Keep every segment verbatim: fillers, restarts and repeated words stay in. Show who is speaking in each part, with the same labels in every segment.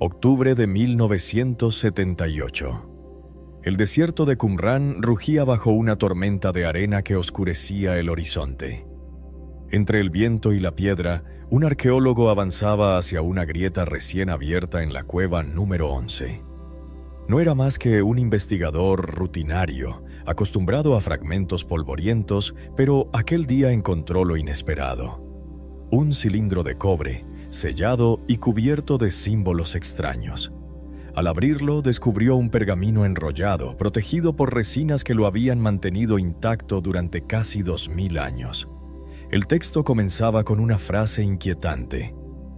Speaker 1: Octubre de mil novecientos setenta y ocho. El desierto de Qumrán rugía bajo una tormenta de arena que oscurecía el horizonte. Entre el viento y la piedra, un arqueólogo avanzaba hacia una grieta recién abierta en la cueva número once. No era más que un investigador rutinario, acostumbrado a fragmentos polvorientos, pero aquel día encontró lo inesperado. Un cilindro de cobre, sellado y cubierto de símbolos extraños. Al abrirlo, descubrió un pergamino enrollado, protegido por resinas que lo habían mantenido intacto durante casi dos mil años. El texto comenzaba con una frase inquietante.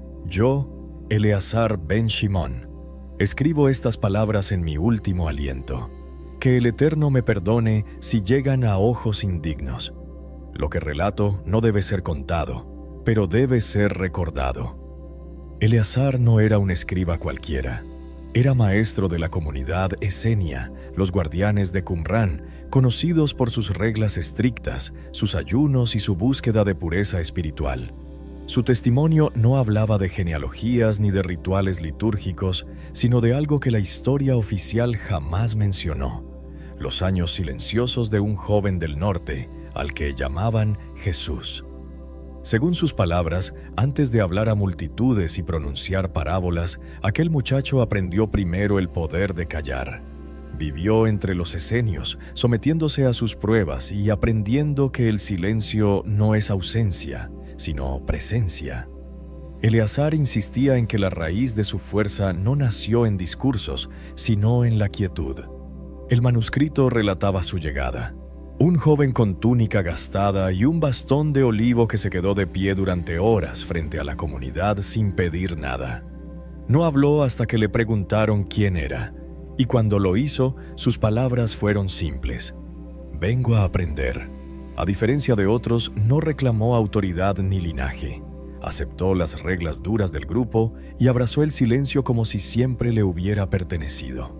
Speaker 1: Yo, Eleazar ben Shimón, escribo estas palabras en mi último aliento. Que el Eterno me perdone si llegan a ojos indignos. Lo que relato no debe ser contado, pero debe ser recordado. Eleazar no era un escriba cualquiera. Era maestro de la comunidad esenia, los guardianes de Qumrán, conocidos por sus reglas estrictas, sus ayunos y su búsqueda de pureza espiritual. Su testimonio no hablaba de genealogías ni de rituales litúrgicos, sino de algo que la historia oficial jamás mencionó: los años silenciosos de un joven del norte, al que llamaban Jesús. Según sus palabras, antes de hablar a multitudes y pronunciar parábolas, aquel muchacho aprendió primero el poder de callar. Vivió entre los esenios, sometiéndose a sus pruebas y aprendiendo que el silencio no es ausencia, sino presencia. Eleazar insistía en que la raíz de su fuerza no nació en discursos, sino en la quietud. El manuscrito relataba su llegada. Un joven con túnica gastada y un bastón de olivo que se quedó de pie durante horas frente a la comunidad sin pedir nada. No habló hasta que le preguntaron quién era, y cuando lo hizo, sus palabras fueron simples. Vengo a aprender. A diferencia de otros, no reclamó autoridad ni linaje. Aceptó las reglas duras del grupo y abrazó el silencio como si siempre le hubiera pertenecido.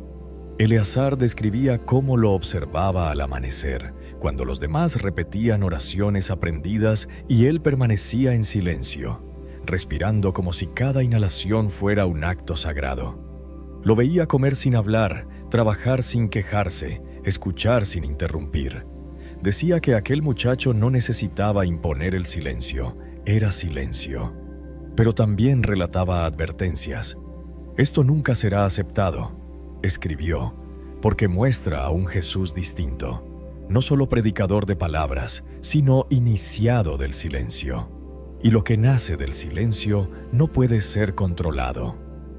Speaker 1: Eleazar describía cómo lo observaba al amanecer, cuando los demás repetían oraciones aprendidas y él permanecía en silencio, respirando como si cada inhalación fuera un acto sagrado. Lo veía comer sin hablar, trabajar sin quejarse, escuchar sin interrumpir. Decía que aquel muchacho no necesitaba imponer el silencio, era silencio. Pero también relataba advertencias. Esto nunca será aceptado, escribió, porque muestra a un Jesús distinto, no solo predicador de palabras, sino iniciado del silencio. Y lo que nace del silencio no puede ser controlado.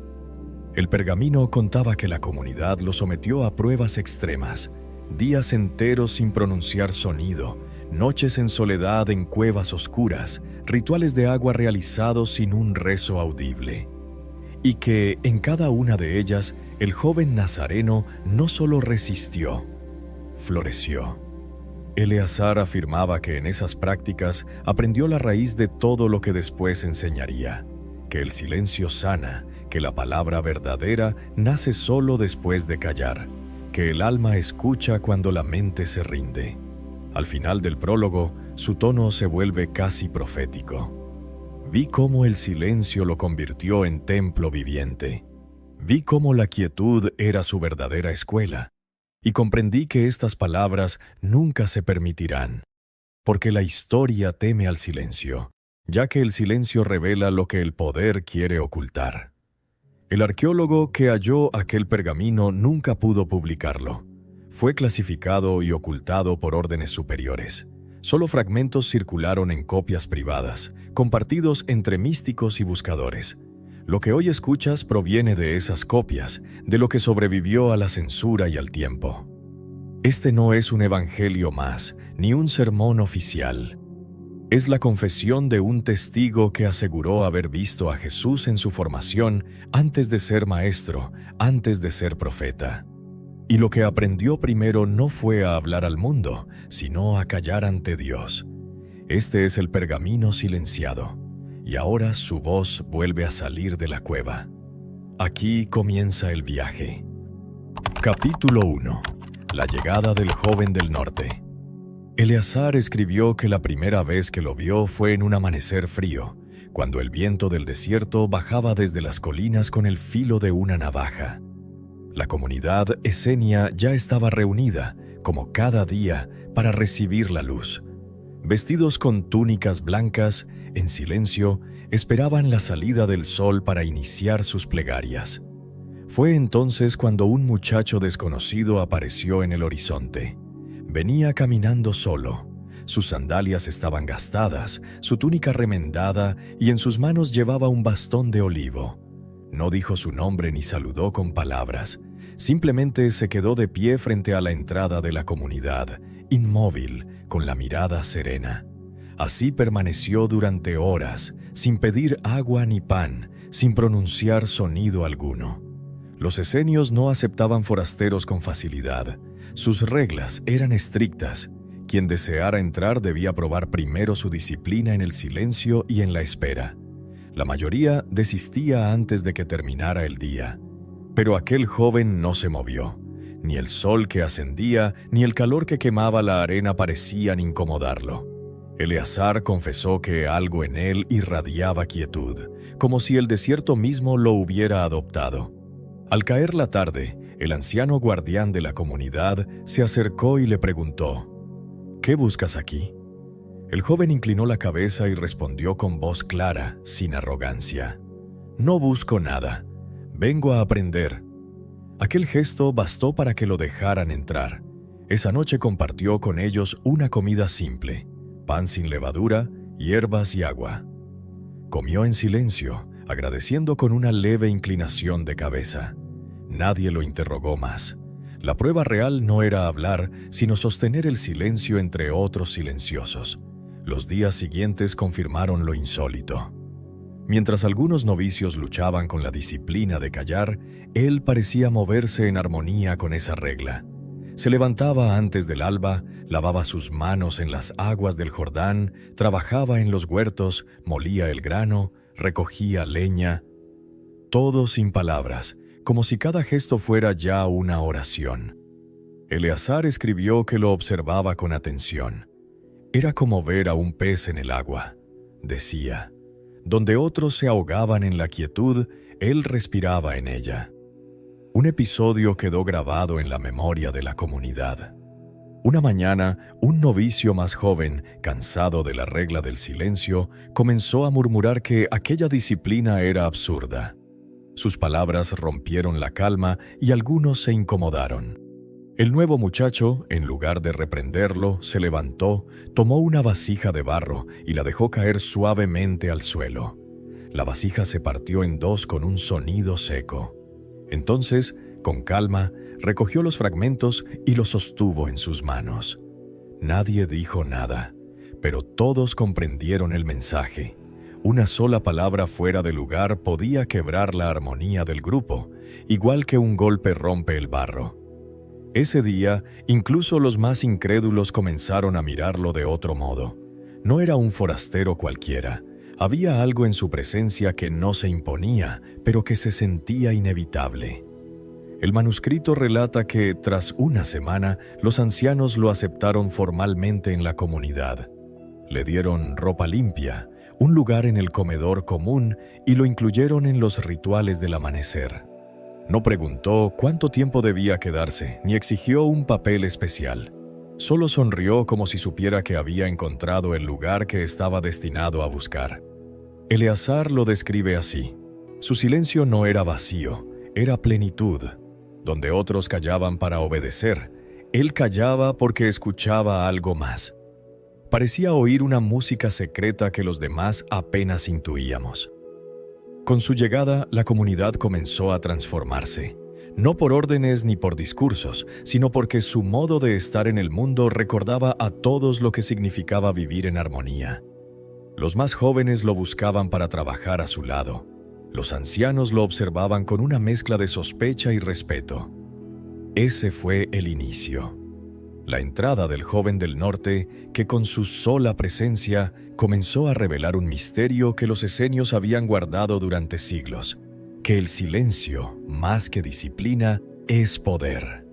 Speaker 1: El pergamino contaba que la comunidad lo sometió a pruebas extremas, días enteros sin pronunciar sonido, noches en soledad en cuevas oscuras, rituales de agua realizados sin un rezo audible. Y que, en cada una de ellas, el joven nazareno no solo resistió, floreció. Eleazar afirmaba que en esas prácticas aprendió la raíz de todo lo que después enseñaría, que el silencio sana, que la palabra verdadera nace solo después de callar, que el alma escucha cuando la mente se rinde. Al final del prólogo, su tono se vuelve casi profético. Vi cómo el silencio lo convirtió en templo viviente. Vi cómo la quietud era su verdadera escuela. Y comprendí que estas palabras nunca se permitirán, porque la historia teme al silencio, ya que el silencio revela lo que el poder quiere ocultar. El arqueólogo que halló aquel pergamino nunca pudo publicarlo. Fue clasificado y ocultado por órdenes superiores. Solo fragmentos circularon en copias privadas, compartidos entre místicos y buscadores. Lo que hoy escuchas proviene de esas copias, de lo que sobrevivió a la censura y al tiempo. Este no es un evangelio más, ni un sermón oficial. Es la confesión de un testigo que aseguró haber visto a Jesús en su formación antes de ser maestro, antes de ser profeta. Y lo que aprendió primero no fue a hablar al mundo, sino a callar ante Dios. Este es el pergamino silenciado, y ahora su voz vuelve a salir de la cueva. Aquí comienza el viaje. Capítulo uno. La llegada del joven del norte. Eleazar escribió que la primera vez que lo vio fue en un amanecer frío, cuando el viento del desierto bajaba desde las colinas con el filo de una navaja. La comunidad esenia ya estaba reunida, como cada día, para recibir la luz. Vestidos con túnicas blancas, en silencio, esperaban la salida del sol para iniciar sus plegarias. Fue entonces cuando un muchacho desconocido apareció en el horizonte. Venía caminando solo. Sus sandalias estaban gastadas, su túnica remendada y en sus manos llevaba un bastón de olivo. No dijo su nombre ni saludó con palabras. Simplemente se quedó de pie frente a la entrada de la comunidad, inmóvil, con la mirada serena. Así permaneció durante horas, sin pedir agua ni pan, sin pronunciar sonido alguno. Los esenios no aceptaban forasteros con facilidad. Sus reglas eran estrictas. Quien deseara entrar debía probar primero su disciplina en el silencio y en la espera. La mayoría desistía antes de que terminara el día. Pero aquel joven no se movió. Ni el sol que ascendía, ni el calor que quemaba la arena parecían incomodarlo. Eleazar confesó que algo en él irradiaba quietud, como si el desierto mismo lo hubiera adoptado. Al caer la tarde, el anciano guardián de la comunidad se acercó y le preguntó: «¿Qué buscas aquí?». El joven inclinó la cabeza y respondió con voz clara, sin arrogancia: «No busco nada. Vengo a aprender». Aquel gesto bastó para que lo dejaran entrar. Esa noche compartió con ellos una comida simple: pan sin levadura, hierbas y agua. Comió en silencio, agradeciendo con una leve inclinación de cabeza. Nadie lo interrogó más. La prueba real no era hablar, sino sostener el silencio entre otros silenciosos. Los días siguientes confirmaron lo insólito. Mientras algunos novicios luchaban con la disciplina de callar, él parecía moverse en armonía con esa regla. Se levantaba antes del alba, lavaba sus manos en las aguas del Jordán, trabajaba en los huertos, molía el grano, recogía leña. Todo sin palabras, como si cada gesto fuera ya una oración. Eleazar escribió que lo observaba con atención. Era como ver a un pez en el agua. Decía: donde otros se ahogaban en la quietud, él respiraba en ella. Un episodio quedó grabado en la memoria de la comunidad. Una mañana, un novicio más joven, cansado de la regla del silencio, comenzó a murmurar que aquella disciplina era absurda. Sus palabras rompieron la calma y algunos se incomodaron. El nuevo muchacho, en lugar de reprenderlo, se levantó, tomó una vasija de barro y la dejó caer suavemente al suelo. La vasija se partió en dos con un sonido seco. Entonces, con calma, recogió los fragmentos y los sostuvo en sus manos. Nadie dijo nada, pero todos comprendieron el mensaje. Una sola palabra fuera de lugar podía quebrar la armonía del grupo, igual que un golpe rompe el barro. Ese día, incluso los más incrédulos comenzaron a mirarlo de otro modo. No era un forastero cualquiera. Había algo en su presencia que no se imponía, pero que se sentía inevitable. El manuscrito relata que, tras una semana, los ancianos lo aceptaron formalmente en la comunidad. Le dieron ropa limpia, un lugar en el comedor común y lo incluyeron en los rituales del amanecer. No preguntó cuánto tiempo debía quedarse, ni exigió un papel especial. Solo sonrió como si supiera que había encontrado el lugar que estaba destinado a buscar. Eleazar lo describe así: su silencio no era vacío, era plenitud. Donde otros callaban para obedecer, él callaba porque escuchaba algo más. Parecía oír una música secreta que los demás apenas intuíamos. Con su llegada, la comunidad comenzó a transformarse, no por órdenes ni por discursos, sino porque su modo de estar en el mundo recordaba a todos lo que significaba vivir en armonía. Los más jóvenes lo buscaban para trabajar a su lado. Los ancianos lo observaban con una mezcla de sospecha y respeto. Ese fue el inicio. La entrada del joven del norte, que con su sola presencia comenzó a revelar un misterio que los esenios habían guardado durante siglos: que el silencio, más que disciplina, es poder.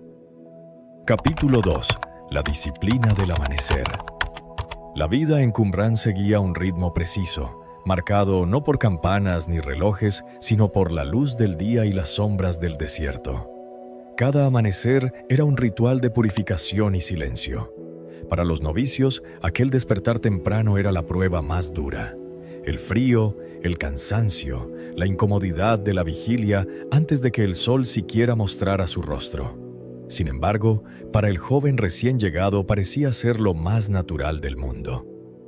Speaker 1: Capítulo dos. La disciplina del amanecer. La vida en Qumrán seguía un ritmo preciso, marcado no por campanas ni relojes, sino por la luz del día y las sombras del desierto. Cada amanecer era un ritual de purificación y silencio. Para los novicios, aquel despertar temprano era la prueba más dura. El frío, el cansancio, la incomodidad de la vigilia antes de que el sol siquiera mostrara su rostro. Sin embargo, para el joven recién llegado parecía ser lo más natural del mundo.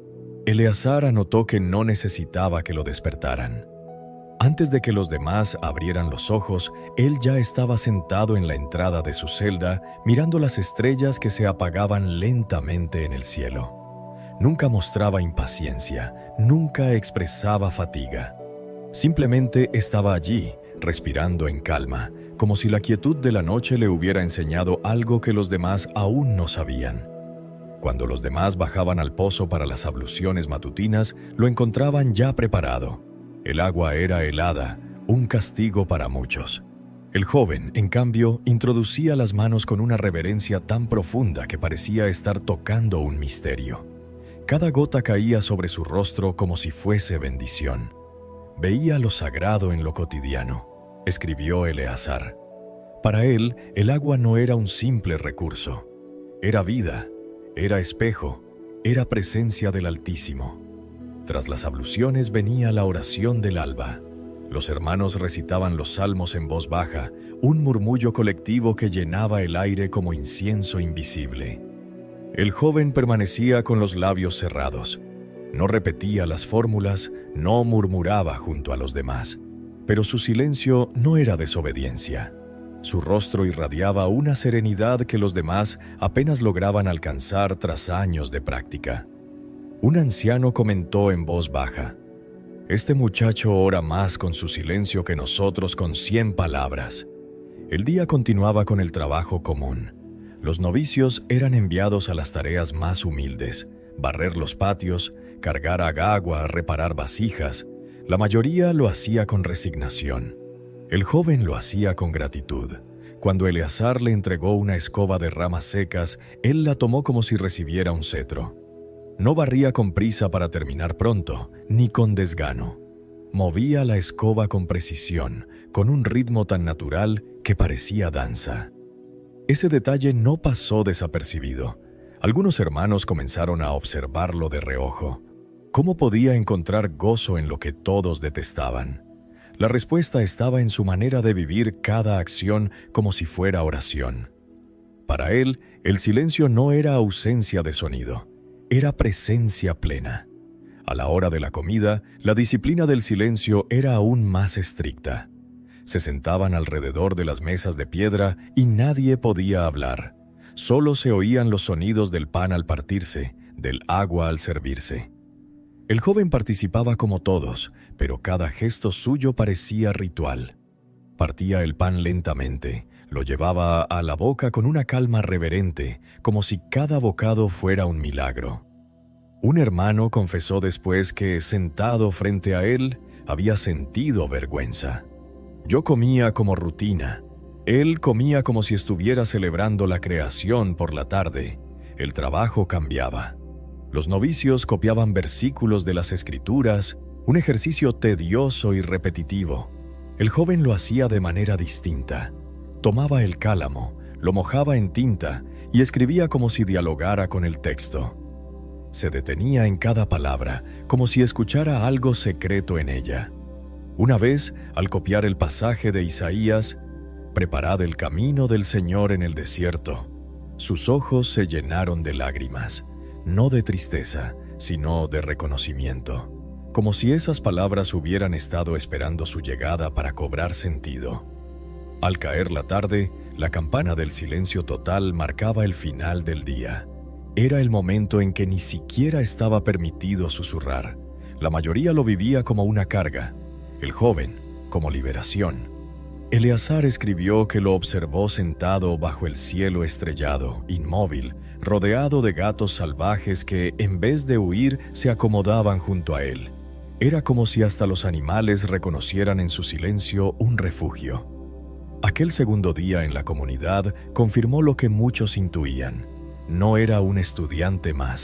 Speaker 1: Eleazar anotó que no necesitaba que lo despertaran. Antes de que los demás abrieran los ojos, él ya estaba sentado en la entrada de su celda, mirando las estrellas que se apagaban lentamente en el cielo. Nunca mostraba impaciencia, nunca expresaba fatiga. Simplemente estaba allí, respirando en calma, como si la quietud de la noche le hubiera enseñado algo que los demás aún no sabían. Cuando los demás bajaban al pozo para las abluciones matutinas, lo encontraban ya preparado. El agua era helada, un castigo para muchos. El joven, en cambio, introducía las manos con una reverencia tan profunda que parecía estar tocando un misterio. Cada gota caía sobre su rostro como si fuese bendición. Veía lo sagrado en lo cotidiano, escribió Eleazar. Para él, el agua no era un simple recurso. Era vida, era espejo, era presencia del Altísimo. Tras las abluciones venía la oración del alba. Los hermanos recitaban los salmos en voz baja, un murmullo colectivo que llenaba el aire como incienso invisible. El joven permanecía con los labios cerrados. No repetía las fórmulas, no murmuraba junto a los demás. Pero su silencio no era desobediencia. Su rostro irradiaba una serenidad que los demás apenas lograban alcanzar tras años de práctica. Un anciano comentó en voz baja: «Este muchacho ora más con su silencio que nosotros con cien palabras». El día continuaba con el trabajo común. Los novicios eran enviados a las tareas más humildes: barrer los patios, cargar agua, reparar vasijas. La mayoría lo hacía con resignación. El joven lo hacía con gratitud. Cuando Eleazar le entregó una escoba de ramas secas, él la tomó como si recibiera un cetro. No barría con prisa para terminar pronto, ni con desgano. Movía la escoba con precisión, con un ritmo tan natural que parecía danza. Ese detalle no pasó desapercibido. Algunos hermanos comenzaron a observarlo de reojo. ¿Cómo podía encontrar gozo en lo que todos detestaban? La respuesta estaba en su manera de vivir cada acción como si fuera oración. Para él, el silencio no era ausencia de sonido. Era presencia plena. A la hora de la comida, la disciplina del silencio era aún más estricta. Se sentaban alrededor de las mesas de piedra y nadie podía hablar. Solo se oían los sonidos del pan al partirse, del agua al servirse. El joven participaba como todos, pero cada gesto suyo parecía ritual. Partía el pan lentamente, lo llevaba a la boca con una calma reverente, como si cada bocado fuera un milagro. Un hermano confesó después que, sentado frente a él, había sentido vergüenza. Yo comía como rutina. Él comía como si estuviera celebrando la creación por la tarde. El trabajo cambiaba. Los novicios copiaban versículos de las Escrituras, un ejercicio tedioso y repetitivo. El joven lo hacía de manera distinta. Tomaba el cálamo, lo mojaba en tinta y escribía como si dialogara con el texto. Se detenía en cada palabra, como si escuchara algo secreto en ella. Una vez, al copiar el pasaje de Isaías, «Preparad el camino del Señor en el desierto», sus ojos se llenaron de lágrimas, no de tristeza, sino de reconocimiento, como si esas palabras hubieran estado esperando su llegada para cobrar sentido. Al caer la tarde, la campana del silencio total marcaba el final del día. Era el momento en que ni siquiera estaba permitido susurrar. La mayoría lo vivía como una carga, el joven como liberación. Eleazar escribió que lo observó sentado bajo el cielo estrellado, inmóvil, rodeado de gatos salvajes que, en vez de huir, se acomodaban junto a él. Era como si hasta los animales reconocieran en su silencio un refugio. Aquel segundo día en la comunidad confirmó lo que muchos intuían. No era un estudiante más.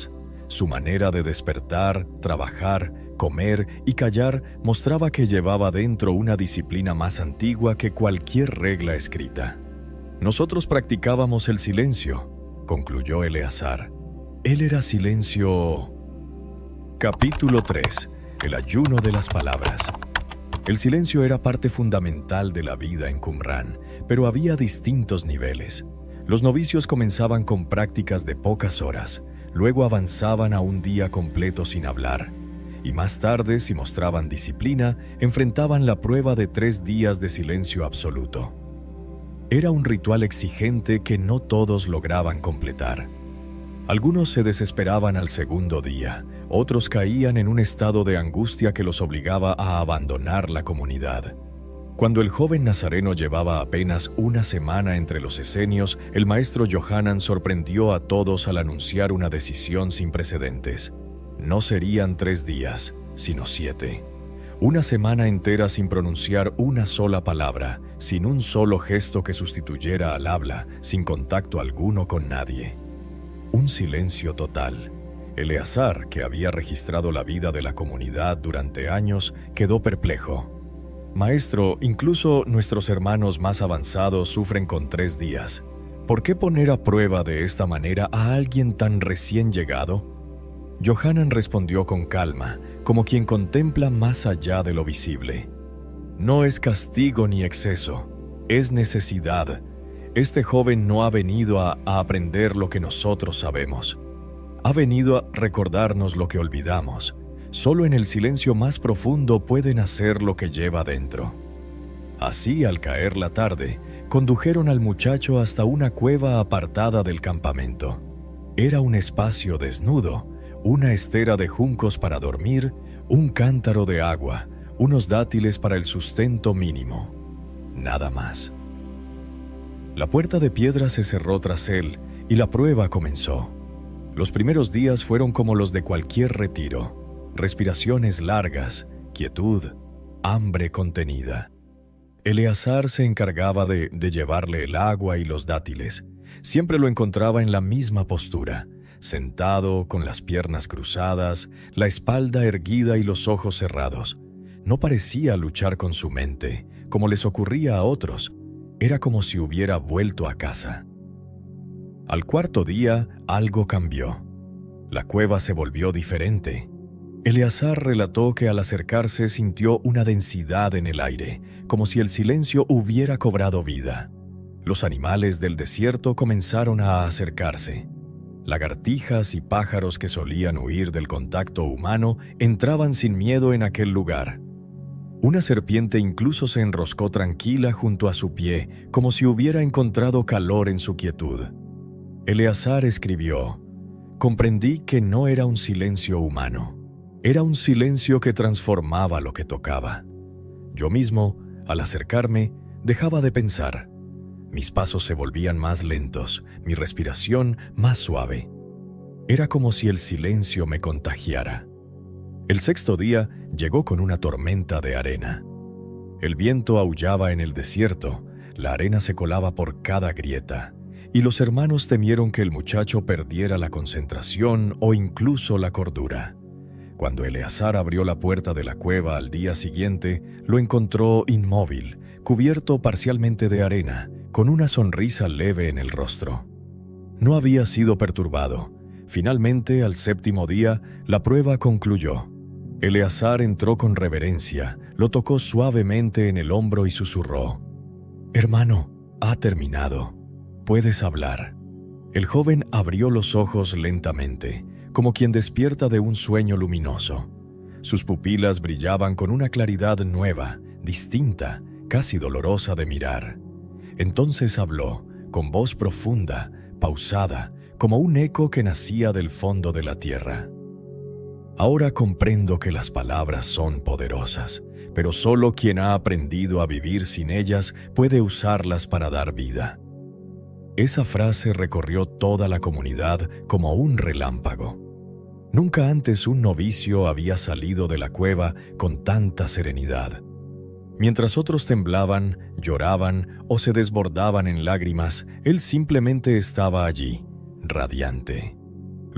Speaker 1: Su manera de despertar, trabajar, comer y callar mostraba que llevaba dentro una disciplina más antigua que cualquier regla escrita. Nosotros practicábamos el silencio, concluyó Eleazar. Él era silencio. Capítulo tres. El ayuno de las palabras. El silencio era parte fundamental de la vida en Qumrán, pero había distintos niveles. Los novicios comenzaban con prácticas de pocas horas, luego avanzaban a un día completo sin hablar, y más tarde, si mostraban disciplina, enfrentaban la prueba de tres días de silencio absoluto. Era un ritual exigente que no todos lograban completar. Algunos se desesperaban al segundo día, otros caían en un estado de angustia que los obligaba a abandonar la comunidad. Cuando el joven nazareno llevaba apenas una semana entre los esenios, el maestro Yohanan sorprendió a todos al anunciar una decisión sin precedentes. No serían tres días, sino siete. Una semana entera sin pronunciar una sola palabra, sin un solo gesto que sustituyera al habla, sin contacto alguno con nadie. Un silencio total. Eleazar, que había registrado la vida de la comunidad durante años, quedó perplejo. Maestro, incluso nuestros hermanos más avanzados sufren con tres días. ¿Por qué poner a prueba de esta manera a alguien tan recién llegado? Yohanan respondió con calma, como quien contempla más allá de lo visible. No es castigo ni exceso, es necesidad. Este joven no ha venido a, a aprender lo que nosotros sabemos. Ha venido a recordarnos lo que olvidamos. Solo en el silencio más profundo puede nacer lo que lleva dentro. Así, al caer la tarde, condujeron al muchacho hasta una cueva apartada del campamento. Era un espacio desnudo, una estera de juncos para dormir, un cántaro de agua, unos dátiles para el sustento mínimo. Nada más. La puerta de piedra se cerró tras él y la prueba comenzó. Los primeros días fueron como los de cualquier retiro. Respiraciones largas, quietud, hambre contenida. Eleazar se encargaba de, de llevarle el agua y los dátiles. Siempre lo encontraba en la misma postura, sentado, con las piernas cruzadas, la espalda erguida y los ojos cerrados. No parecía luchar con su mente, como les ocurría a otros. Era como si hubiera vuelto a casa. Al cuarto día, algo cambió. La cueva se volvió diferente. Eleazar relató que al acercarse sintió una densidad en el aire, como si el silencio hubiera cobrado vida. Los animales del desierto comenzaron a acercarse. Lagartijas y pájaros que solían huir del contacto humano entraban sin miedo en aquel lugar. Una serpiente incluso se enroscó tranquila junto a su pie, como si hubiera encontrado calor en su quietud. Eleazar escribió: «Comprendí que no era un silencio humano. Era un silencio que transformaba lo que tocaba. Yo mismo, al acercarme, dejaba de pensar. Mis pasos se volvían más lentos, mi respiración más suave. Era como si el silencio me contagiara». El sexto día llegó con una tormenta de arena. El viento aullaba en el desierto, la arena se colaba por cada grieta, y los hermanos temieron que el muchacho perdiera la concentración o incluso la cordura. Cuando Eleazar abrió la puerta de la cueva al día siguiente, lo encontró inmóvil, cubierto parcialmente de arena, con una sonrisa leve en el rostro. No había sido perturbado. Finalmente, al séptimo día, la prueba concluyó. Eleazar entró con reverencia, lo tocó suavemente en el hombro y susurró: «Hermano, ha terminado. Puedes hablar». El joven abrió los ojos lentamente, como quien despierta de un sueño luminoso. Sus pupilas brillaban con una claridad nueva, distinta, casi dolorosa de mirar. Entonces habló, con voz profunda, pausada, como un eco que nacía del fondo de la tierra. «Ahora comprendo que las palabras son poderosas, pero solo quien ha aprendido a vivir sin ellas puede usarlas para dar vida». Esa frase recorrió toda la comunidad como un relámpago. Nunca antes un novicio había salido de la cueva con tanta serenidad. Mientras otros temblaban, lloraban o se desbordaban en lágrimas, él simplemente estaba allí, radiante.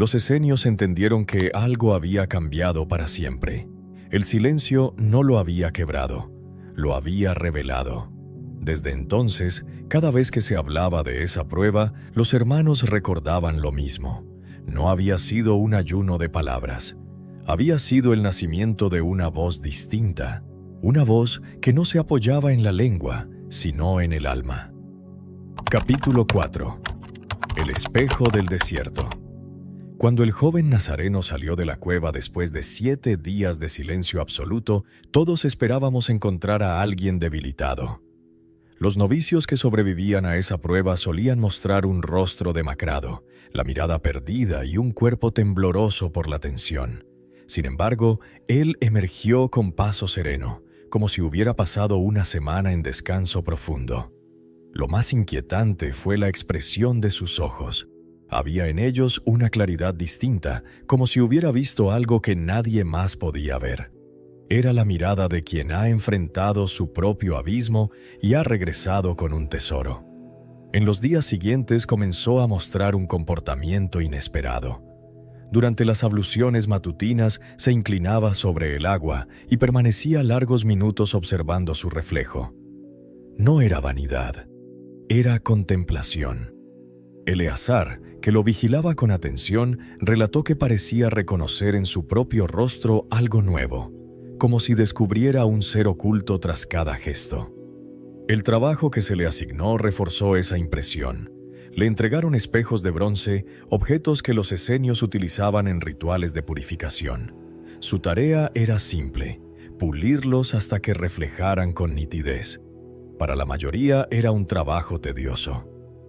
Speaker 1: Los esenios entendieron que algo había cambiado para siempre. El silencio no lo había quebrado, lo había revelado. Desde entonces, cada vez que se hablaba de esa prueba, los hermanos recordaban lo mismo. No había sido un ayuno de palabras. Había sido el nacimiento de una voz distinta, una voz que no se apoyaba en la lengua, sino en el alma. Capítulo cuatro. El espejo del desierto. Cuando el joven nazareno salió de la cueva después de siete días de silencio absoluto, todos esperábamos encontrar a alguien debilitado. Los novicios que sobrevivían a esa prueba solían mostrar un rostro demacrado, la mirada perdida y un cuerpo tembloroso por la tensión. Sin embargo, él emergió con paso sereno, como si hubiera pasado una semana en descanso profundo. Lo más inquietante fue la expresión de sus ojos. Había en ellos una claridad distinta, como si hubiera visto algo que nadie más podía ver. Era la mirada de quien ha enfrentado su propio abismo y ha regresado con un tesoro. En los días siguientes comenzó a mostrar un comportamiento inesperado. Durante las abluciones matutinas se inclinaba sobre el agua y permanecía largos minutos observando su reflejo. No era vanidad, era contemplación. Eleazar, que lo vigilaba con atención, relató que parecía reconocer en su propio rostro algo nuevo, como si descubriera un ser oculto tras cada gesto. El trabajo que se le asignó reforzó esa impresión. Le entregaron espejos de bronce, objetos que los esenios utilizaban en rituales de purificación. Su tarea era simple, pulirlos hasta que reflejaran con nitidez. Para la mayoría era un trabajo tedioso.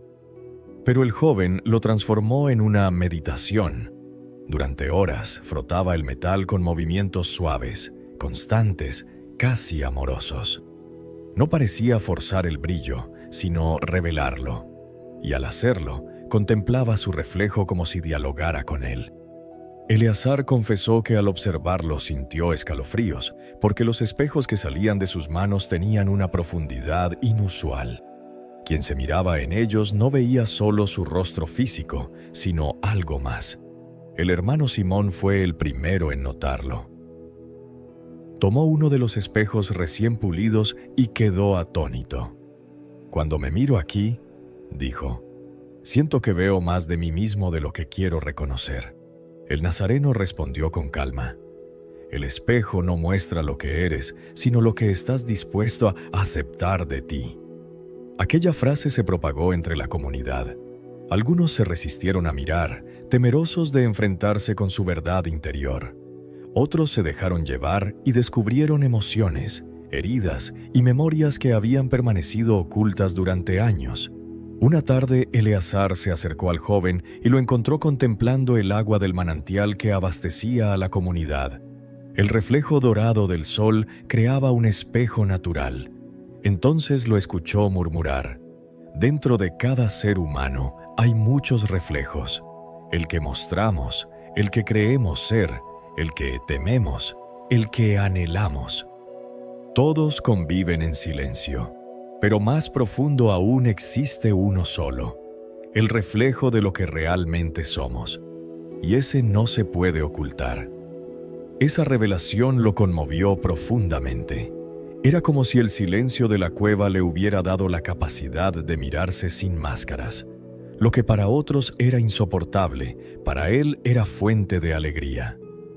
Speaker 1: Pero el joven lo transformó en una meditación. Durante horas frotaba el metal con movimientos suaves, constantes, casi amorosos. No parecía forzar el brillo, sino revelarlo. Y al hacerlo, contemplaba su reflejo como si dialogara con él. Eleazar confesó que al observarlo sintió escalofríos, porque los espejos que salían de sus manos tenían una profundidad inusual. Quien se miraba en ellos no veía solo su rostro físico, sino algo más. El hermano Simón fue el primero en notarlo. Tomó uno de los espejos recién pulidos y quedó atónito. «Cuando me miro aquí», dijo, «siento que veo más de mí mismo de lo que quiero reconocer». El nazareno respondió con calma, «El espejo no muestra lo que eres, sino lo que estás dispuesto a aceptar de ti». Aquella frase se propagó entre la comunidad. Algunos se resistieron a mirar, temerosos de enfrentarse con su verdad interior. Otros se dejaron llevar y descubrieron emociones, heridas y memorias que habían permanecido ocultas durante años. Una tarde, Eleazar se acercó al joven y lo encontró contemplando el agua del manantial que abastecía a la comunidad. El reflejo dorado del sol creaba un espejo natural. Entonces lo escuchó murmurar: «Dentro de cada ser humano hay muchos reflejos. El que mostramos, el que creemos ser, el que tememos, el que anhelamos. Todos conviven en silencio. Pero más profundo aún existe uno solo, el reflejo de lo que realmente somos, y ese no se puede ocultar». Esa revelación lo conmovió profundamente. Era como si el silencio de la cueva le hubiera dado la capacidad de mirarse sin máscaras. Lo que para otros era insoportable, para él era fuente de alegría.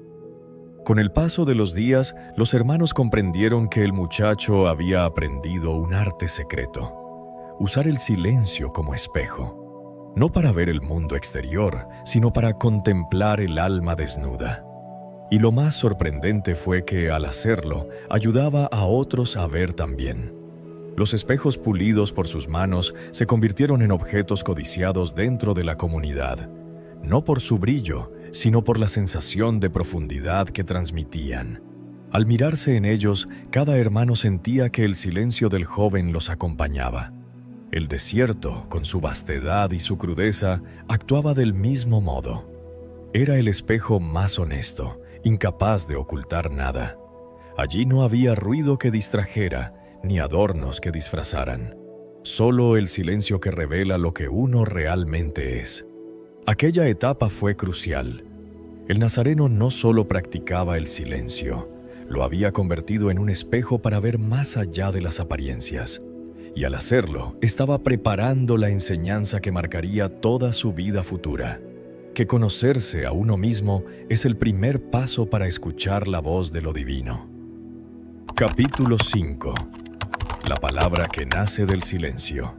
Speaker 1: Con el paso de los días, los hermanos comprendieron que el muchacho había aprendido un arte secreto: usar el silencio como espejo, no para ver el mundo exterior, sino para contemplar el alma desnuda. Y lo más sorprendente fue que, al hacerlo, ayudaba a otros a ver también. Los espejos pulidos por sus manos se convirtieron en objetos codiciados dentro de la comunidad, no por su brillo, sino por la sensación de profundidad que transmitían. Al mirarse en ellos, cada hermano sentía que el silencio del joven los acompañaba. El desierto, con su vastedad y su crudeza, actuaba del mismo modo. Era el espejo más honesto, incapaz de ocultar nada. Allí no había ruido que distrajera, ni adornos que disfrazaran. Solo el silencio que revela lo que uno realmente es. Aquella etapa fue crucial. El nazareno no solo practicaba el silencio, lo había convertido en un espejo para ver más allá de las apariencias. Y al hacerlo, estaba preparando la enseñanza que marcaría toda su vida futura, que conocerse a uno mismo es el primer paso para escuchar la voz de lo divino. Capítulo cinco. La palabra que nace del silencio.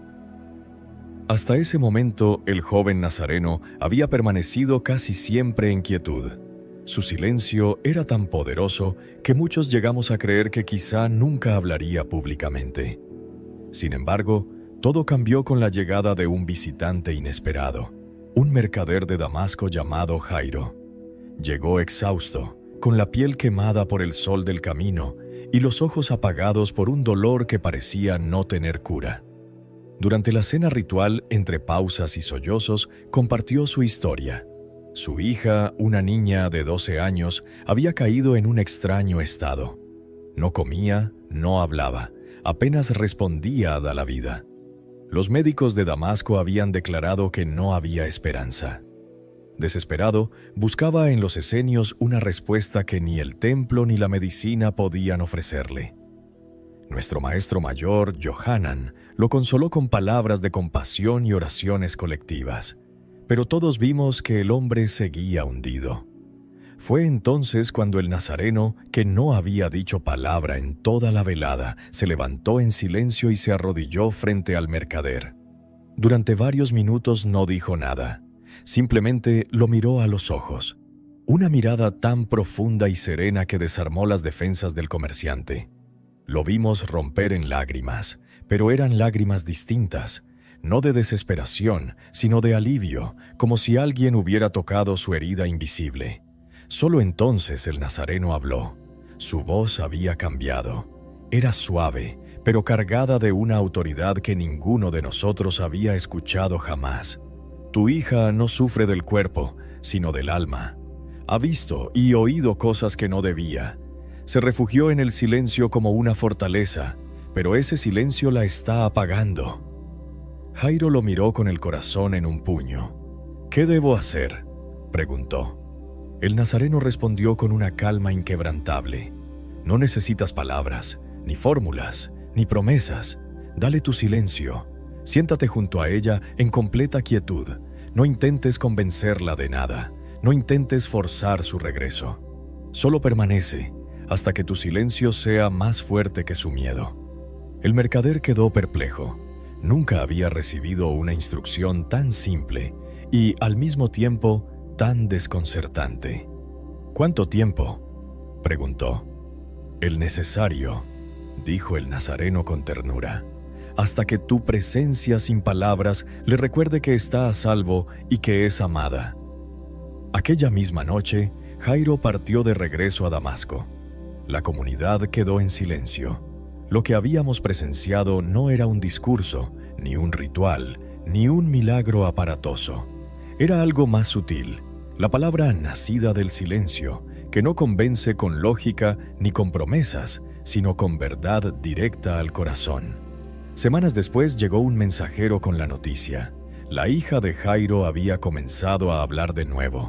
Speaker 1: Hasta ese momento, el joven nazareno había permanecido casi siempre en quietud. Su silencio era tan poderoso que muchos llegamos a creer que quizá nunca hablaría públicamente. Sin embargo, todo cambió con la llegada de un visitante inesperado, un mercader de Damasco llamado Jairo. Llegó exhausto, con la piel quemada por el sol del camino y los ojos apagados por un dolor que parecía no tener cura. Durante la cena ritual, entre pausas y sollozos, compartió su historia. Su hija, una niña de doce años, había caído en un extraño estado. No comía, no hablaba, apenas respondía a la vida. Los médicos de Damasco habían declarado que no había esperanza. Desesperado, buscaba en los esenios una respuesta que ni el templo ni la medicina podían ofrecerle. Nuestro maestro mayor, Yohanan, lo consoló con palabras de compasión y oraciones colectivas, pero todos vimos que el hombre seguía hundido. Fue entonces cuando el nazareno, que no había dicho palabra en toda la velada, se levantó en silencio y se arrodilló frente al mercader. Durante varios minutos no dijo nada, simplemente lo miró a los ojos. Una mirada tan profunda y serena que desarmó las defensas del comerciante. Lo vimos romper en lágrimas, pero eran lágrimas distintas, no de desesperación, sino de alivio, como si alguien hubiera tocado su herida invisible. Solo entonces el nazareno habló. Su voz había cambiado. Era suave, pero cargada de una autoridad que ninguno de nosotros había escuchado jamás. Tu hija no sufre del cuerpo, sino del alma. Ha visto y oído cosas que no debía. Se refugió en el silencio como una fortaleza, pero ese silencio la está apagando. Jairo lo miró con el corazón en un puño. ¿Qué debo hacer?, preguntó. El nazareno respondió con una calma inquebrantable. No necesitas palabras, ni fórmulas, ni promesas. Dale tu silencio. Siéntate junto a ella en completa quietud. No intentes convencerla de nada. No intentes forzar su regreso. Solo permanece hasta que tu silencio sea más fuerte que su miedo. El mercader quedó perplejo. Nunca había recibido una instrucción tan simple y, al mismo tiempo, tan desconcertante. ¿Cuánto tiempo?, preguntó. El necesario, dijo el nazareno con ternura, hasta que tu presencia sin palabras le recuerde que está a salvo y que es amada. Aquella misma noche, Jairo partió de regreso a Damasco. La comunidad quedó en silencio. Lo que habíamos presenciado no era un discurso, ni un ritual, ni un milagro aparatoso. Era algo más sutil, la palabra nacida del silencio, que no convence con lógica ni con promesas, sino con verdad directa al corazón. Semanas después llegó un mensajero con la noticia. La hija de Jairo había comenzado a hablar de nuevo.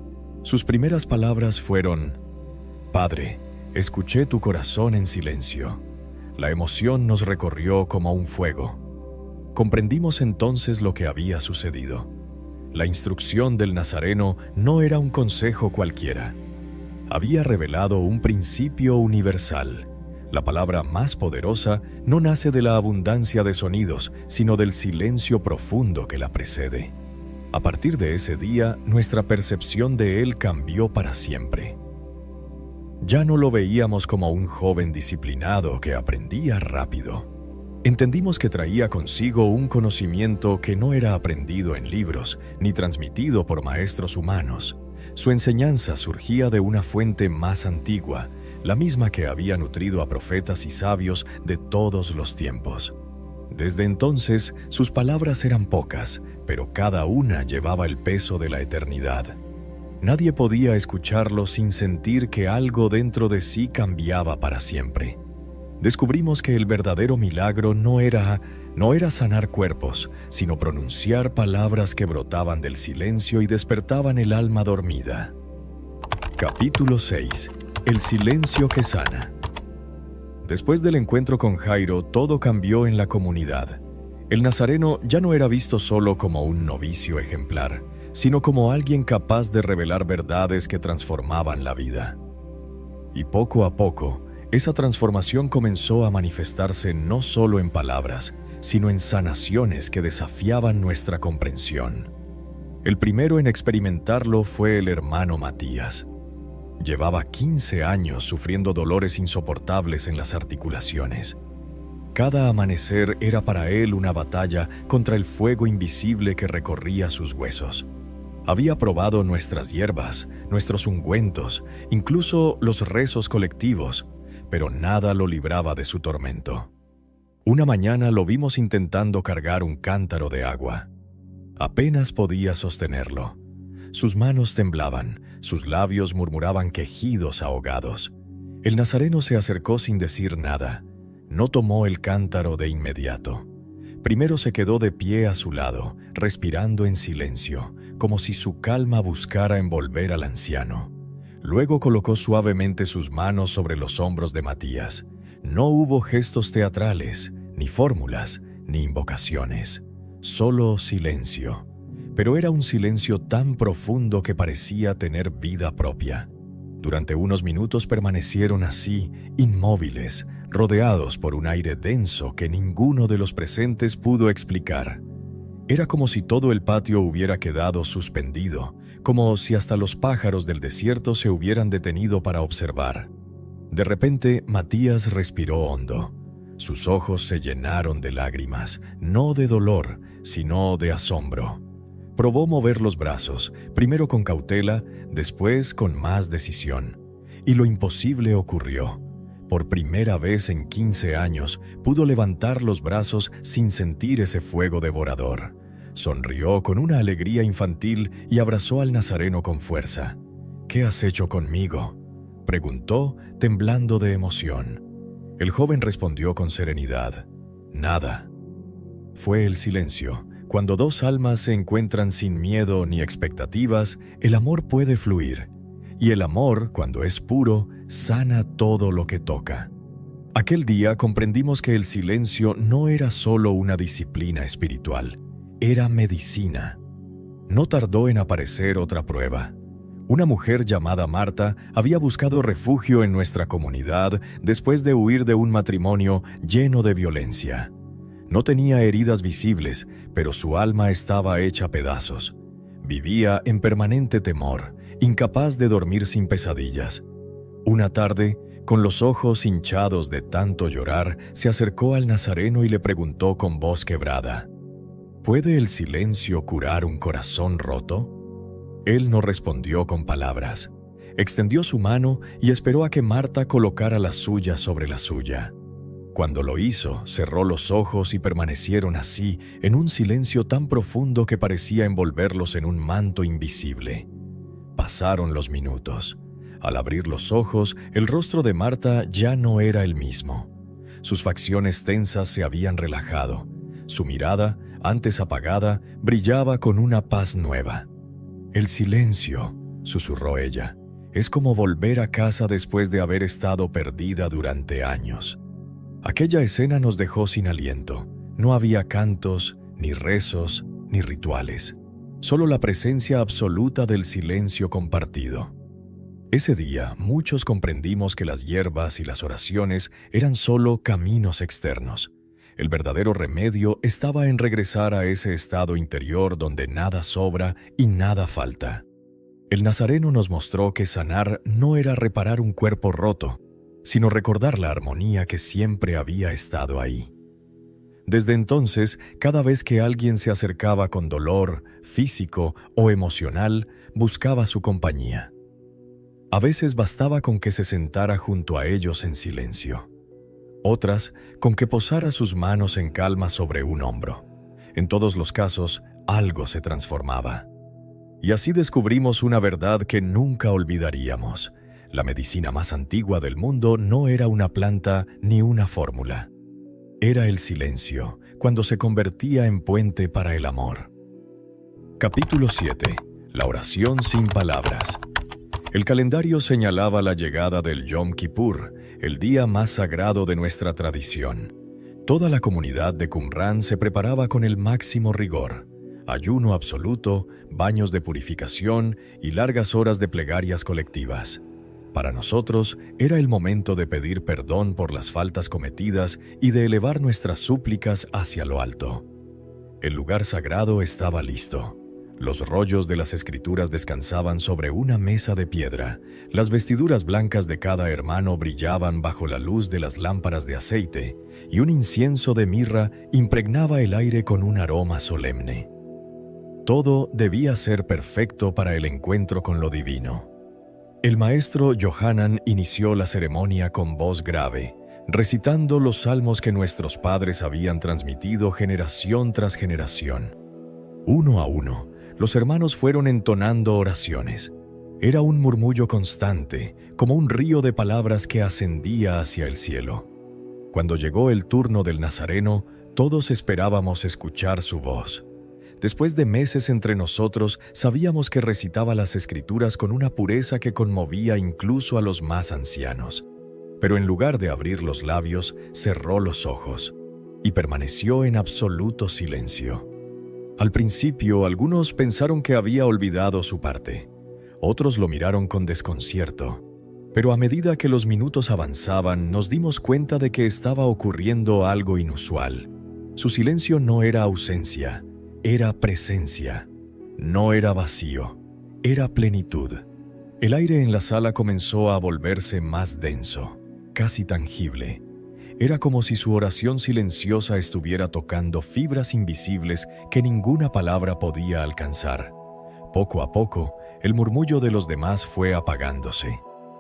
Speaker 1: Sus primeras palabras fueron: «Padre, escuché tu corazón en silencio». La emoción nos recorrió como un fuego. Comprendimos entonces lo que había sucedido. La instrucción del nazareno no era un consejo cualquiera. Había revelado un principio universal. La palabra más poderosa no nace de la abundancia de sonidos, sino del silencio profundo que la precede. A partir de ese día, nuestra percepción de él cambió para siempre. Ya no lo veíamos como un joven disciplinado que aprendía rápido. Entendimos que traía consigo un conocimiento que no era aprendido en libros ni transmitido por maestros humanos. Su enseñanza surgía de una fuente más antigua, la misma que había nutrido a profetas y sabios de todos los tiempos. Desde entonces, sus palabras eran pocas, pero cada una llevaba el peso de la eternidad. Nadie podía escucharlo sin sentir que algo dentro de sí cambiaba para siempre. descubrimos que el verdadero milagro no era, no era sanar cuerpos, sino pronunciar palabras que brotaban del silencio y despertaban el alma dormida. Capítulo seis. El silencio que sana. Después del encuentro con Jairo, todo cambió en la comunidad. El nazareno ya no era visto solo como un novicio ejemplar, sino como alguien capaz de revelar verdades que transformaban la vida. Y poco a poco, esa transformación comenzó a manifestarse no solo en palabras, sino en sanaciones que desafiaban nuestra comprensión. El primero en experimentarlo fue el hermano Matías. Llevaba quince años sufriendo dolores insoportables en las articulaciones. Cada amanecer era para él una batalla contra el fuego invisible que recorría sus huesos. Había probado nuestras hierbas, nuestros ungüentos, incluso los rezos colectivos, pero nada lo libraba de su tormento. Una mañana lo vimos intentando cargar un cántaro de agua. Apenas podía sostenerlo. Sus manos temblaban, sus labios murmuraban quejidos ahogados. El nazareno se acercó sin decir nada. No tomó el cántaro de inmediato. Primero se quedó de pie a su lado, respirando en silencio, como si su calma buscara envolver al anciano. Luego colocó suavemente sus manos sobre los hombros de Matías. No hubo gestos teatrales, ni fórmulas, ni invocaciones. Solo silencio. Pero era un silencio tan profundo que parecía tener vida propia. Durante unos minutos permanecieron así, inmóviles, rodeados por un aire denso que ninguno de los presentes pudo explicar. Era como si todo el patio hubiera quedado suspendido, como si hasta los pájaros del desierto se hubieran detenido para observar. De repente, Matías respiró hondo. Sus ojos se llenaron de lágrimas, no de dolor, sino de asombro. Probó mover los brazos, primero con cautela, después con más decisión. Y lo imposible ocurrió. Por primera vez en quince años, pudo levantar los brazos sin sentir ese fuego devorador. Sonrió con una alegría infantil y abrazó al nazareno con fuerza. «¿Qué has hecho conmigo?», preguntó, temblando de emoción. El joven respondió con serenidad. «Nada». Fue el silencio. Cuando dos almas se encuentran sin miedo ni expectativas, el amor puede fluir. Y el amor, cuando es puro, sana todo lo que toca. Aquel día comprendimos que el silencio no era solo una disciplina espiritual, era medicina. No tardó en aparecer otra prueba. Una mujer llamada Marta había buscado refugio en nuestra comunidad después de huir de un matrimonio lleno de violencia. No tenía heridas visibles, pero su alma estaba hecha pedazos. Vivía en permanente temor, incapaz de dormir sin pesadillas. Una tarde, con los ojos hinchados de tanto llorar, se acercó al nazareno y le preguntó con voz quebrada: ¿Puede el silencio curar un corazón roto? Él no respondió con palabras. Extendió su mano y esperó a que Marta colocara la suya sobre la suya. Cuando lo hizo, cerró los ojos y permanecieron así, en un silencio tan profundo que parecía envolverlos en un manto invisible. Pasaron los minutos. Al abrir los ojos, el rostro de Marta ya no era el mismo. Sus facciones tensas se habían relajado. Su mirada, antes apagada, brillaba con una paz nueva. «El silencio», susurró ella, «es como volver a casa después de haber estado perdida durante años». Aquella escena nos dejó sin aliento. No había cantos, ni rezos, ni rituales. Solo la presencia absoluta del silencio compartido. Ese día, muchos comprendimos que las hierbas y las oraciones eran solo caminos externos. El verdadero remedio estaba en regresar a ese estado interior donde nada sobra y nada falta. El nazareno nos mostró que sanar no era reparar un cuerpo roto, sino recordar la armonía que siempre había estado ahí. Desde entonces, cada vez que alguien se acercaba con dolor físico o emocional, buscaba su compañía. A veces bastaba con que se sentara junto a ellos en silencio. Otras, con que posara sus manos en calma sobre un hombro. En todos los casos, algo se transformaba. Y así descubrimos una verdad que nunca olvidaríamos. La medicina más antigua del mundo no era una planta ni una fórmula. Era el silencio, cuando se convertía en puente para el amor. Capítulo siete. La oración sin palabras. El calendario señalaba la llegada del Yom Kippur, el día más sagrado de nuestra tradición. Toda la comunidad de Qumran se preparaba con el máximo rigor. Ayuno absoluto, baños de purificación y largas horas de plegarias colectivas. Para nosotros era el momento de pedir perdón por las faltas cometidas y de elevar nuestras súplicas hacia lo alto. El lugar sagrado estaba listo. Los rollos de las escrituras descansaban sobre una mesa de piedra. Las vestiduras blancas de cada hermano brillaban bajo la luz de las lámparas de aceite, y un incienso de mirra impregnaba el aire con un aroma solemne. Todo debía ser perfecto para el encuentro con lo divino. El maestro Yohanan inició la ceremonia con voz grave, recitando los salmos que nuestros padres habían transmitido generación tras generación. Uno a uno, los hermanos fueron entonando oraciones. Era un murmullo constante, como un río de palabras que ascendía hacia el cielo. Cuando llegó el turno del Nazareno, todos esperábamos escuchar su voz. Después de meses entre nosotros, sabíamos que recitaba las Escrituras con una pureza que conmovía incluso a los más ancianos. Pero en lugar de abrir los labios, cerró los ojos y permaneció en absoluto silencio. Al principio, algunos pensaron que había olvidado su parte. Otros lo miraron con desconcierto. Pero a medida que los minutos avanzaban, nos dimos cuenta de que estaba ocurriendo algo inusual. Su silencio no era ausencia, era presencia. No era vacío, era plenitud. El aire en la sala comenzó a volverse más denso, casi tangible. Era como si su oración silenciosa estuviera tocando fibras invisibles que ninguna palabra podía alcanzar. Poco a poco, el murmullo de los demás fue apagándose.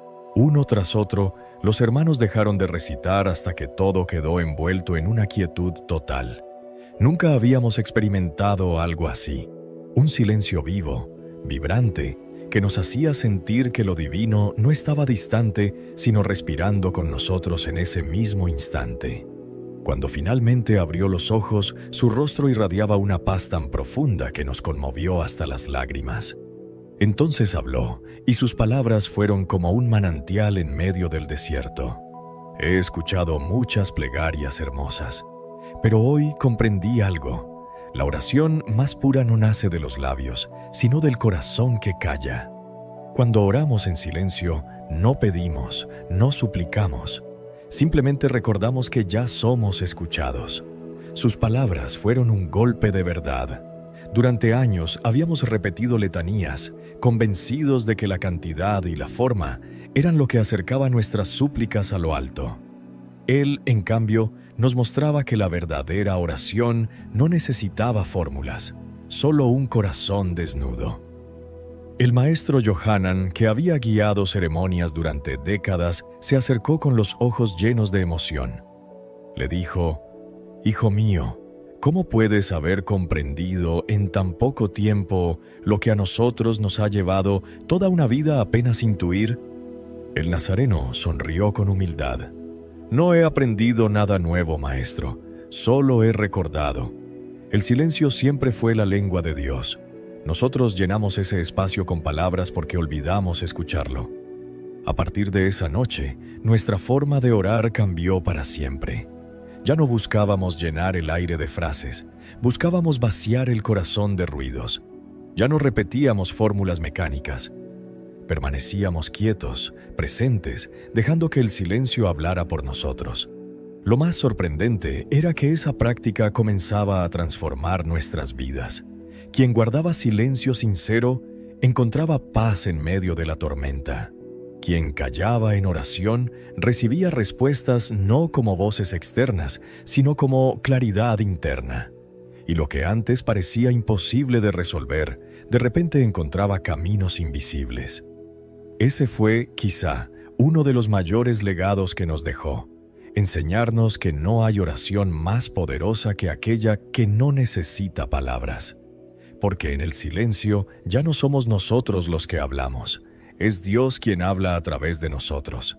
Speaker 1: Uno tras otro, los hermanos dejaron de recitar hasta que todo quedó envuelto en una quietud total. Nunca habíamos experimentado algo así. Un silencio vivo, vibrante, que nos hacía sentir que lo divino no estaba distante, sino respirando con nosotros en ese mismo instante. Cuando finalmente abrió los ojos, su rostro irradiaba una paz tan profunda que nos conmovió hasta las lágrimas. Entonces habló, y sus palabras fueron como un manantial en medio del desierto. He escuchado muchas plegarias hermosas, pero hoy comprendí algo. La oración más pura no nace de los labios, sino del corazón que calla. Cuando oramos en silencio, no pedimos, no suplicamos. Simplemente recordamos que ya somos escuchados. Sus palabras fueron un golpe de verdad. Durante años habíamos repetido letanías, convencidos de que la cantidad y la forma eran lo que acercaba nuestras súplicas a lo alto. Él, en cambio, nos mostraba que la verdadera oración no necesitaba fórmulas, solo un corazón desnudo. El maestro Yohanan, que había guiado ceremonias durante décadas, se acercó con los ojos llenos de emoción. Le dijo: «Hijo mío, ¿cómo puedes haber comprendido en tan poco tiempo lo que a nosotros nos ha llevado toda una vida apenas intuir?» El nazareno sonrió con humildad. «No he aprendido nada nuevo, maestro, solo he recordado. El silencio siempre fue la lengua de Dios. Nosotros llenamos ese espacio con palabras porque olvidamos escucharlo. A partir de esa noche, nuestra forma de orar cambió para siempre. Ya no buscábamos llenar el aire de frases, buscábamos vaciar el corazón de ruidos. Ya no repetíamos fórmulas mecánicas. Permanecíamos quietos, presentes, dejando que el silencio hablara por nosotros. Lo más sorprendente era que esa práctica comenzaba a transformar nuestras vidas. Quien guardaba silencio sincero encontraba paz en medio de la tormenta. Quien callaba en oración recibía respuestas no como voces externas, sino como claridad interna. Y lo que antes parecía imposible de resolver, de repente encontraba caminos invisibles. Ese fue, quizá, uno de los mayores legados que nos dejó: enseñarnos que no hay oración más poderosa que aquella que no necesita palabras. Porque en el silencio ya no somos nosotros los que hablamos. Es Dios quien habla a través de nosotros.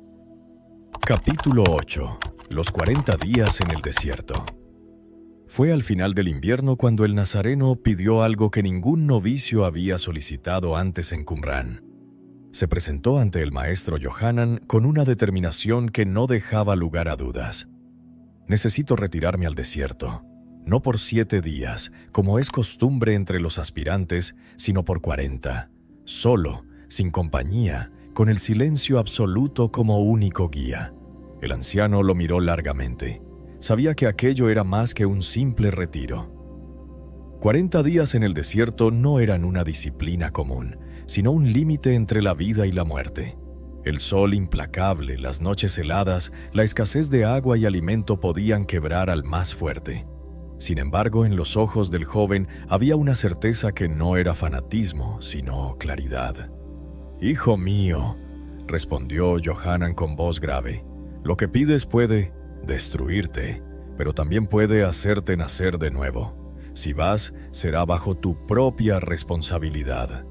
Speaker 1: Capítulo ocho. Los cuarenta días en el desierto. Fue al final del invierno cuando el nazareno pidió algo que ningún novicio había solicitado antes en Qumrán. Se presentó ante el maestro Yohanan con una determinación que no dejaba lugar a dudas. Necesito retirarme al desierto, no por siete días, como es costumbre entre los aspirantes, sino por cuarenta, solo, sin compañía, con el silencio absoluto como único guía. El anciano lo miró largamente. Sabía que aquello era más que un simple retiro. Cuarenta días en el desierto no eran una disciplina común, sino un límite entre la vida y la muerte. El sol implacable, las noches heladas, la escasez de agua y alimento podían quebrar al más fuerte. Sin embargo, en los ojos del joven había una certeza que no era fanatismo, sino claridad. «Hijo mío», respondió Yohanan con voz grave, «lo que pides puede destruirte, pero también puede hacerte nacer de nuevo. Si vas, será bajo tu propia responsabilidad».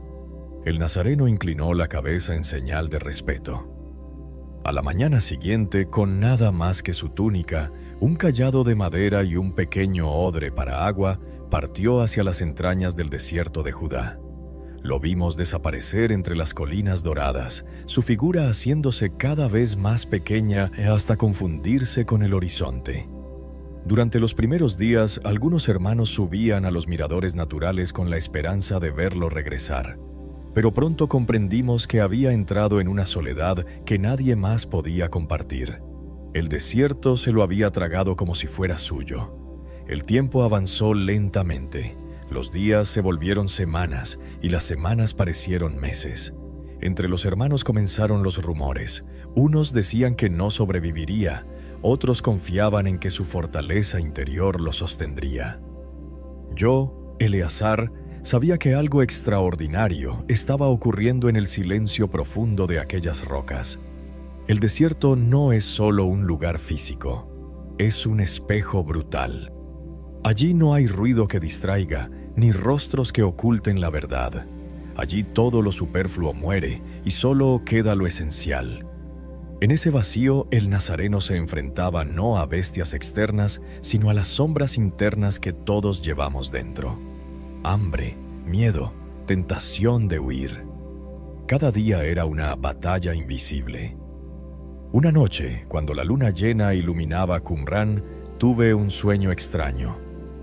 Speaker 1: El nazareno inclinó la cabeza en señal de respeto. A la mañana siguiente, con nada más que su túnica, un cayado de madera y un pequeño odre para agua, partió hacia las entrañas del desierto de Judá. Lo vimos desaparecer entre las colinas doradas, su figura haciéndose cada vez más pequeña hasta confundirse con el horizonte. Durante los primeros días, algunos hermanos subían a los miradores naturales con la esperanza de verlo regresar. Pero pronto comprendimos que había entrado en una soledad que nadie más podía compartir. El desierto se lo había tragado como si fuera suyo. El tiempo avanzó lentamente. Los días se volvieron semanas y las semanas parecieron meses. Entre los hermanos comenzaron los rumores. Unos decían que no sobreviviría, otros confiaban en que su fortaleza interior lo sostendría. Yo, Eleazar, sabía que algo extraordinario estaba ocurriendo en el silencio profundo de aquellas rocas. El desierto no es solo un lugar físico, es un espejo brutal. Allí no hay ruido que distraiga, ni rostros que oculten la verdad. Allí todo lo superfluo muere y solo queda lo esencial. En ese vacío, el nazareno se enfrentaba no a bestias externas, sino a las sombras internas que todos llevamos dentro. Hambre, miedo, tentación de huir. Cada día era una batalla invisible. Una noche, cuando la luna llena iluminaba Qumrán, tuve un sueño extraño.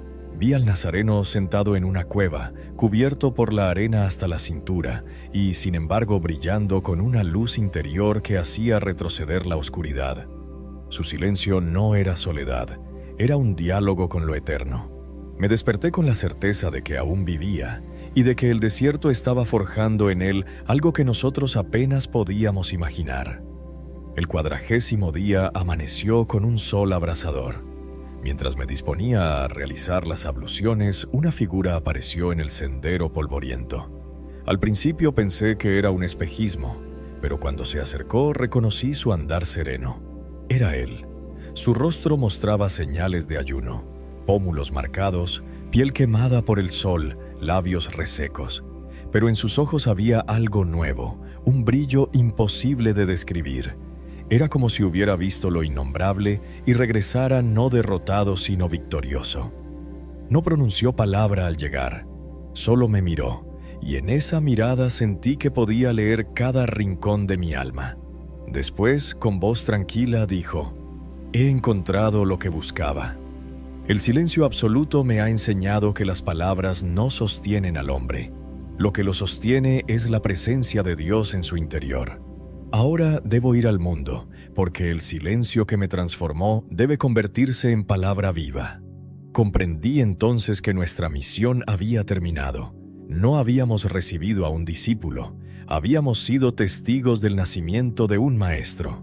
Speaker 1: Vi al nazareno sentado en una cueva, cubierto por la arena hasta la cintura, y sin embargo brillando con una luz interior que hacía retroceder la oscuridad. Su silencio no era soledad, era un diálogo con lo eterno. Me desperté con la certeza de que aún vivía y de que el desierto estaba forjando en él algo que nosotros apenas podíamos imaginar. El cuadragésimo día amaneció con un sol abrasador. Mientras me disponía a realizar las abluciones, una figura apareció en el sendero polvoriento. Al principio pensé que era un espejismo, pero cuando se acercó reconocí su andar sereno. Era él. Su rostro mostraba señales de ayuno. Pómulos marcados, piel quemada por el sol, labios resecos. Pero en sus ojos había algo nuevo, un brillo imposible de describir. Era como si hubiera visto lo innombrable y regresara no derrotado sino victorioso. No pronunció palabra al llegar, solo me miró, y en esa mirada sentí que podía leer cada rincón de mi alma. Después, con voz tranquila, dijo: «He encontrado lo que buscaba». El silencio absoluto me ha enseñado que las palabras no sostienen al hombre. Lo que lo sostiene es la presencia de Dios en su interior. Ahora debo ir al mundo, porque el silencio que me transformó debe convertirse en palabra viva. Comprendí entonces que nuestra misión había terminado. No habíamos recibido a un discípulo, habíamos sido testigos del nacimiento de un maestro.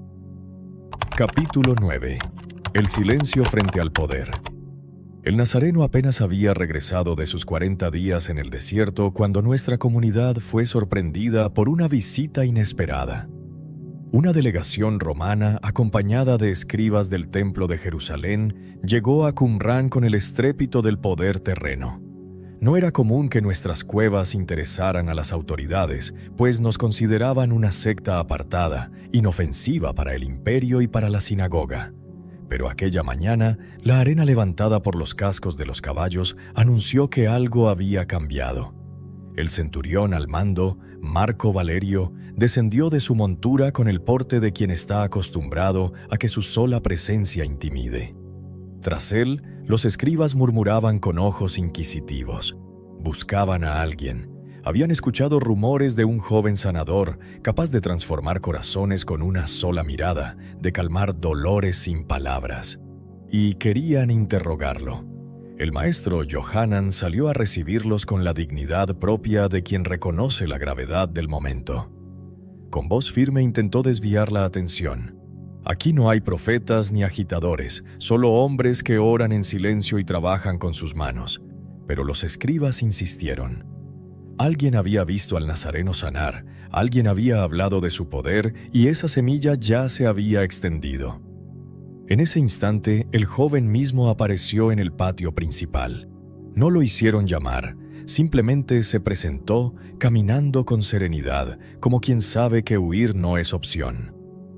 Speaker 1: Capítulo nueve. El silencio frente al poder. El nazareno apenas había regresado de sus cuarenta días en el desierto cuando nuestra comunidad fue sorprendida por una visita inesperada. Una delegación romana, acompañada de escribas del Templo de Jerusalén, llegó a Qumrán con el estrépito del poder terreno. No era común que nuestras cuevas interesaran a las autoridades, pues nos consideraban una secta apartada, inofensiva para el imperio y para la sinagoga. Pero aquella mañana, la arena levantada por los cascos de los caballos anunció que algo había cambiado. El centurión al mando, Marco Valerio, descendió de su montura con el porte de quien está acostumbrado a que su sola presencia intimide. Tras él, los escribas murmuraban con ojos inquisitivos. Buscaban a alguien. Habían escuchado rumores de un joven sanador, capaz de transformar corazones con una sola mirada, de calmar dolores sin palabras. Y querían interrogarlo. El maestro Johanan salió a recibirlos con la dignidad propia de quien reconoce la gravedad del momento. Con voz firme intentó desviar la atención. Aquí no hay profetas ni agitadores, solo hombres que oran en silencio y trabajan con sus manos. Pero los escribas insistieron. Alguien había visto al Nazareno sanar, alguien había hablado de su poder y esa semilla ya se había extendido. En ese instante, el joven mismo apareció en el patio principal. No lo hicieron llamar, simplemente se presentó caminando con serenidad, como quien sabe que huir no es opción.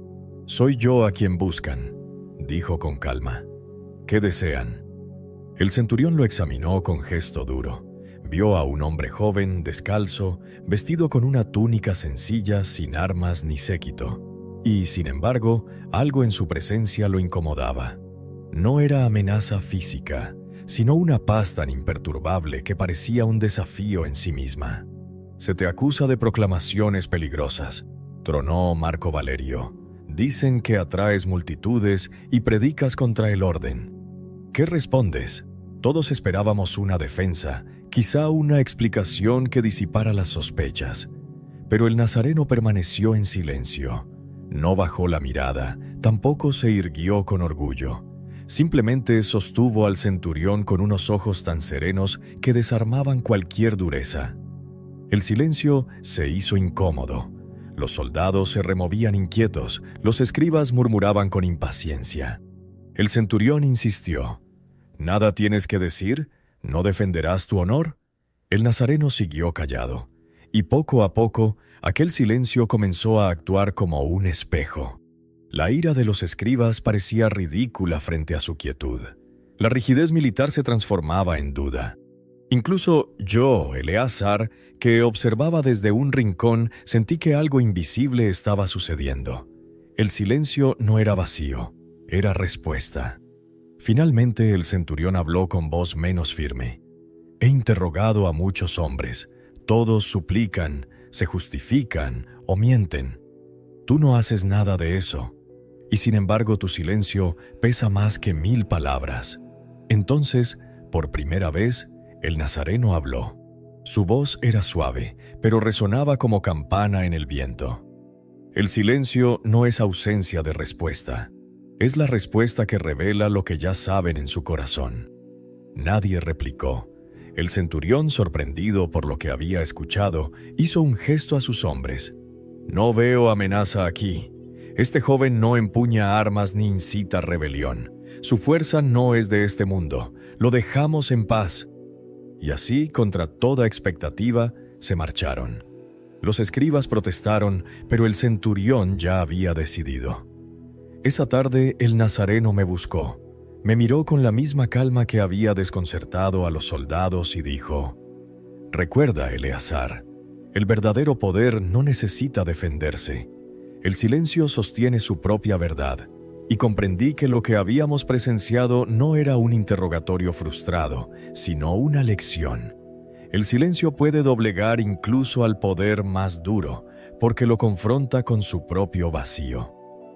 Speaker 1: «Soy yo a quien buscan», dijo con calma. «¿Qué desean?» El centurión lo examinó con gesto duro. Vio a un hombre joven, descalzo, vestido con una túnica sencilla, sin armas ni séquito. Y, sin embargo, algo en su presencia lo incomodaba. No era amenaza física, sino una paz tan imperturbable que parecía un desafío en sí misma. «Se te acusa de proclamaciones peligrosas», tronó Marco Valerio. «Dicen que atraes multitudes y predicas contra el orden. ¿Qué respondes?» Todos esperábamos una defensa, quizá una explicación que disipara las sospechas. Pero el nazareno permaneció en silencio. No bajó la mirada, tampoco se irguió con orgullo. Simplemente sostuvo al centurión con unos ojos tan serenos que desarmaban cualquier dureza. El silencio se hizo incómodo. Los soldados se removían inquietos, los escribas murmuraban con impaciencia. El centurión insistió. «¿Nada tienes que decir? ¿No defenderás tu honor?» El nazareno siguió callado, y poco a poco aquel silencio comenzó a actuar como un espejo. La ira de los escribas parecía ridícula frente a su quietud. La rigidez militar se transformaba en duda. Incluso yo, Eleazar, que observaba desde un rincón, sentí que algo invisible estaba sucediendo. El silencio no era vacío, era respuesta. Finalmente el centurión habló con voz menos firme. «He interrogado a muchos hombres. Todos suplican, se justifican o mienten. Tú no haces nada de eso. Y sin embargo tu silencio pesa más que mil palabras». Entonces, por primera vez, el nazareno habló. Su voz era suave, pero resonaba como campana en el viento. «El silencio no es ausencia de respuesta. Es la respuesta que revela lo que ya saben en su corazón». Nadie replicó. El centurión, sorprendido por lo que había escuchado, hizo un gesto a sus hombres. «No veo amenaza aquí. Este joven no empuña armas ni incita rebelión. Su fuerza no es de este mundo. Lo dejamos en paz». Y así, contra toda expectativa, se marcharon. Los escribas protestaron, pero el centurión ya había decidido. Esa tarde el nazareno me buscó. Me miró con la misma calma que había desconcertado a los soldados y dijo: «Recuerda, Eleazar, el verdadero poder no necesita defenderse. El silencio sostiene su propia verdad». Y comprendí que lo que habíamos presenciado no era un interrogatorio frustrado, sino una lección. El silencio puede doblegar incluso al poder más duro, porque lo confronta con su propio vacío.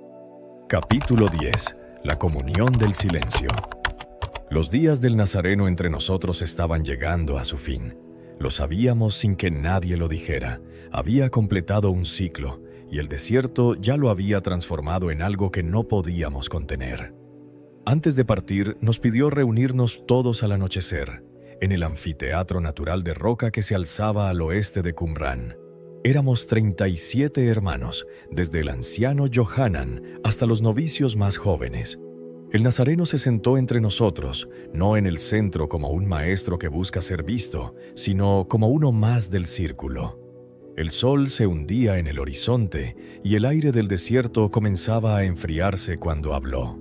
Speaker 1: Capítulo diez. La comunión del silencio. Los días del Nazareno entre nosotros estaban llegando a su fin. Lo sabíamos sin que nadie lo dijera. Había completado un ciclo, y el desierto ya lo había transformado en algo que no podíamos contener. Antes de partir, nos pidió reunirnos todos al anochecer, en el anfiteatro natural de roca que se alzaba al oeste de Qumrán. Éramos treinta y siete hermanos, desde el anciano Johanan hasta los novicios más jóvenes. El nazareno se sentó entre nosotros, no en el centro como un maestro que busca ser visto, sino como uno más del círculo. El sol se hundía en el horizonte y el aire del desierto comenzaba a enfriarse cuando habló.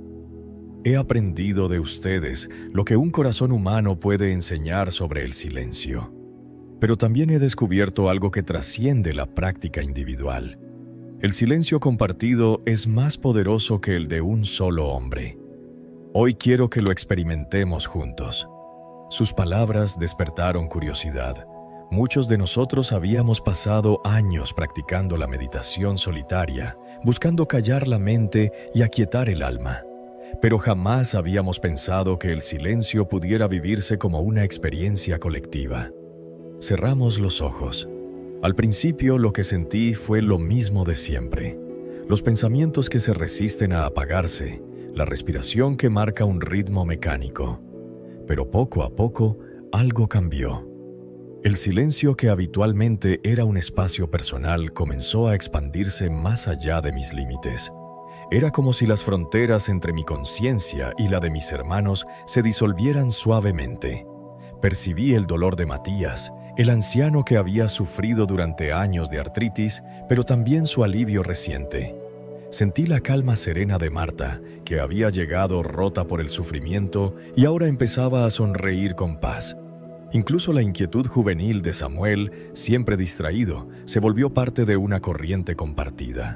Speaker 1: He aprendido de ustedes lo que un corazón humano puede enseñar sobre el silencio. Pero también he descubierto algo que trasciende la práctica individual. El silencio compartido es más poderoso que el de un solo hombre. Hoy quiero que lo experimentemos juntos. Sus palabras despertaron curiosidad. Muchos de nosotros habíamos pasado años practicando la meditación solitaria, buscando callar la mente y aquietar el alma. Pero jamás habíamos pensado que el silencio pudiera vivirse como una experiencia colectiva. Cerramos los ojos. Al principio lo que sentí fue lo mismo de siempre. Los pensamientos que se resisten a apagarse, la respiración que marca un ritmo mecánico. Pero poco a poco, algo cambió. El silencio que habitualmente era un espacio personal comenzó a expandirse más allá de mis límites. Era como si las fronteras entre mi conciencia y la de mis hermanos se disolvieran suavemente. Percibí el dolor de Matías, el anciano que había sufrido durante años de artritis, pero también su alivio reciente. Sentí la calma serena de Marta, que había llegado rota por el sufrimiento y ahora empezaba a sonreír con paz. Incluso la inquietud juvenil de Samuel, siempre distraído, se volvió parte de una corriente compartida.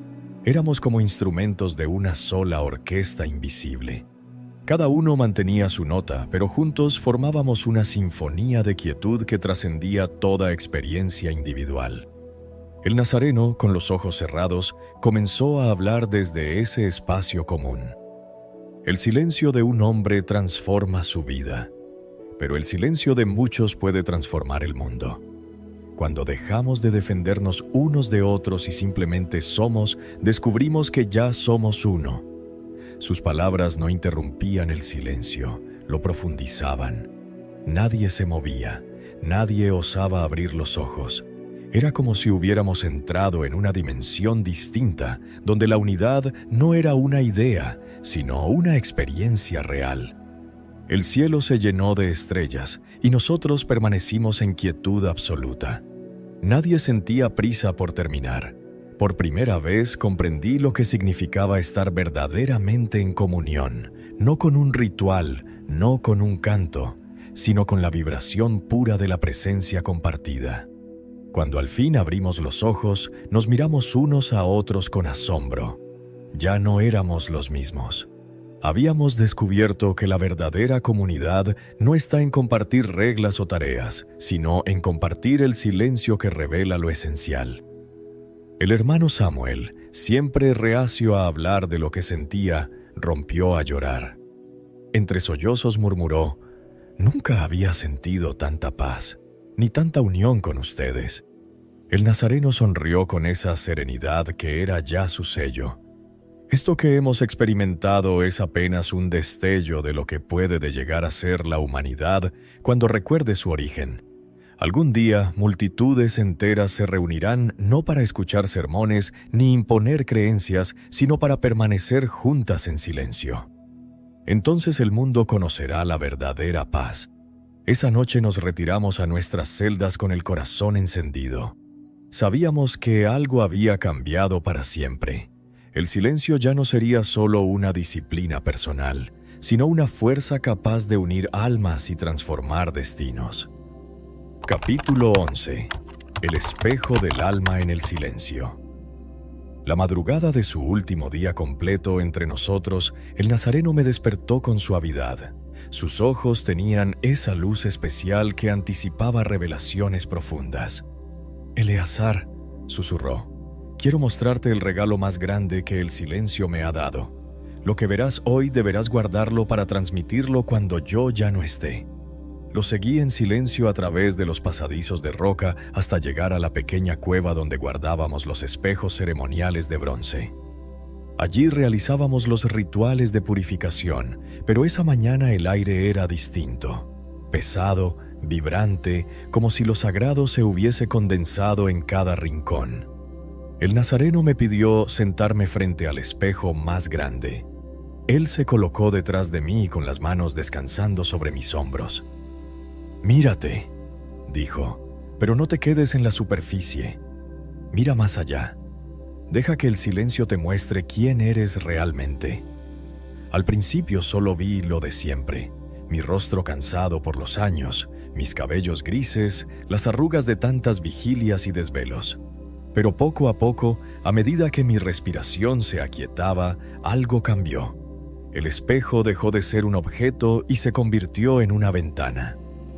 Speaker 1: Éramos como instrumentos de una sola orquesta invisible. Cada uno mantenía su nota, pero juntos formábamos una sinfonía de quietud que trascendía toda experiencia individual. El nazareno, con los ojos cerrados, comenzó a hablar desde ese espacio común. El silencio de un hombre transforma su vida, pero el silencio de muchos puede transformar el mundo. Cuando dejamos de defendernos unos de otros y simplemente somos, descubrimos que ya somos uno. Sus palabras no interrumpían el silencio, lo profundizaban. Nadie se movía, nadie osaba abrir los ojos. Era como si hubiéramos entrado en una dimensión distinta, donde la unidad no era una idea, sino una experiencia real. El cielo se llenó de estrellas y nosotros permanecimos en quietud absoluta. Nadie sentía prisa por terminar. Por primera vez comprendí lo que significaba estar verdaderamente en comunión, no con un ritual, no con un canto, sino con la vibración pura de la presencia compartida. Cuando al fin abrimos los ojos, nos miramos unos a otros con asombro. Ya no éramos los mismos. Habíamos descubierto que la verdadera comunidad no está en compartir reglas o tareas, sino en compartir el silencio que revela lo esencial. El hermano Samuel, siempre reacio a hablar de lo que sentía, rompió a llorar. Entre sollozos murmuró: «Nunca había sentido tanta paz, ni tanta unión con ustedes». El nazareno sonrió con esa serenidad que era ya su sello. Esto que hemos experimentado es apenas un destello de lo que puede de llegar a ser la humanidad cuando recuerde su origen. Algún día, multitudes enteras se reunirán no para escuchar sermones ni imponer creencias, sino para permanecer juntas en silencio. Entonces el mundo conocerá la verdadera paz. Esa noche nos retiramos a nuestras celdas con el corazón encendido. Sabíamos que algo había cambiado para siempre. El silencio ya no sería solo una disciplina personal, sino una fuerza capaz de unir almas y transformar destinos. Capítulo once. El espejo del alma en el silencio. La madrugada de su último día completo entre nosotros, el nazareno me despertó con suavidad. Sus ojos tenían esa luz especial que anticipaba revelaciones profundas. «Eleazar», susurró, «quiero mostrarte el regalo más grande que el silencio me ha dado. Lo que verás hoy deberás guardarlo para transmitirlo cuando yo ya no esté». Lo seguí en silencio a través de los pasadizos de roca hasta llegar a la pequeña cueva donde guardábamos los espejos ceremoniales de bronce. Allí realizábamos los rituales de purificación, pero esa mañana el aire era distinto, pesado, vibrante, como si lo sagrado se hubiese condensado en cada rincón. El nazareno me pidió sentarme frente al espejo más grande. Él se colocó detrás de mí con las manos descansando sobre mis hombros. «Mírate», dijo, «pero no te quedes en la superficie. Mira más allá. Deja que el silencio te muestre quién eres realmente». Al principio solo vi lo de siempre, mi rostro cansado por los años, mis cabellos grises, las arrugas de tantas vigilias y desvelos. Pero poco a poco, a medida que mi respiración se aquietaba, algo cambió. El espejo dejó de ser un objeto y se convirtió en una ventana.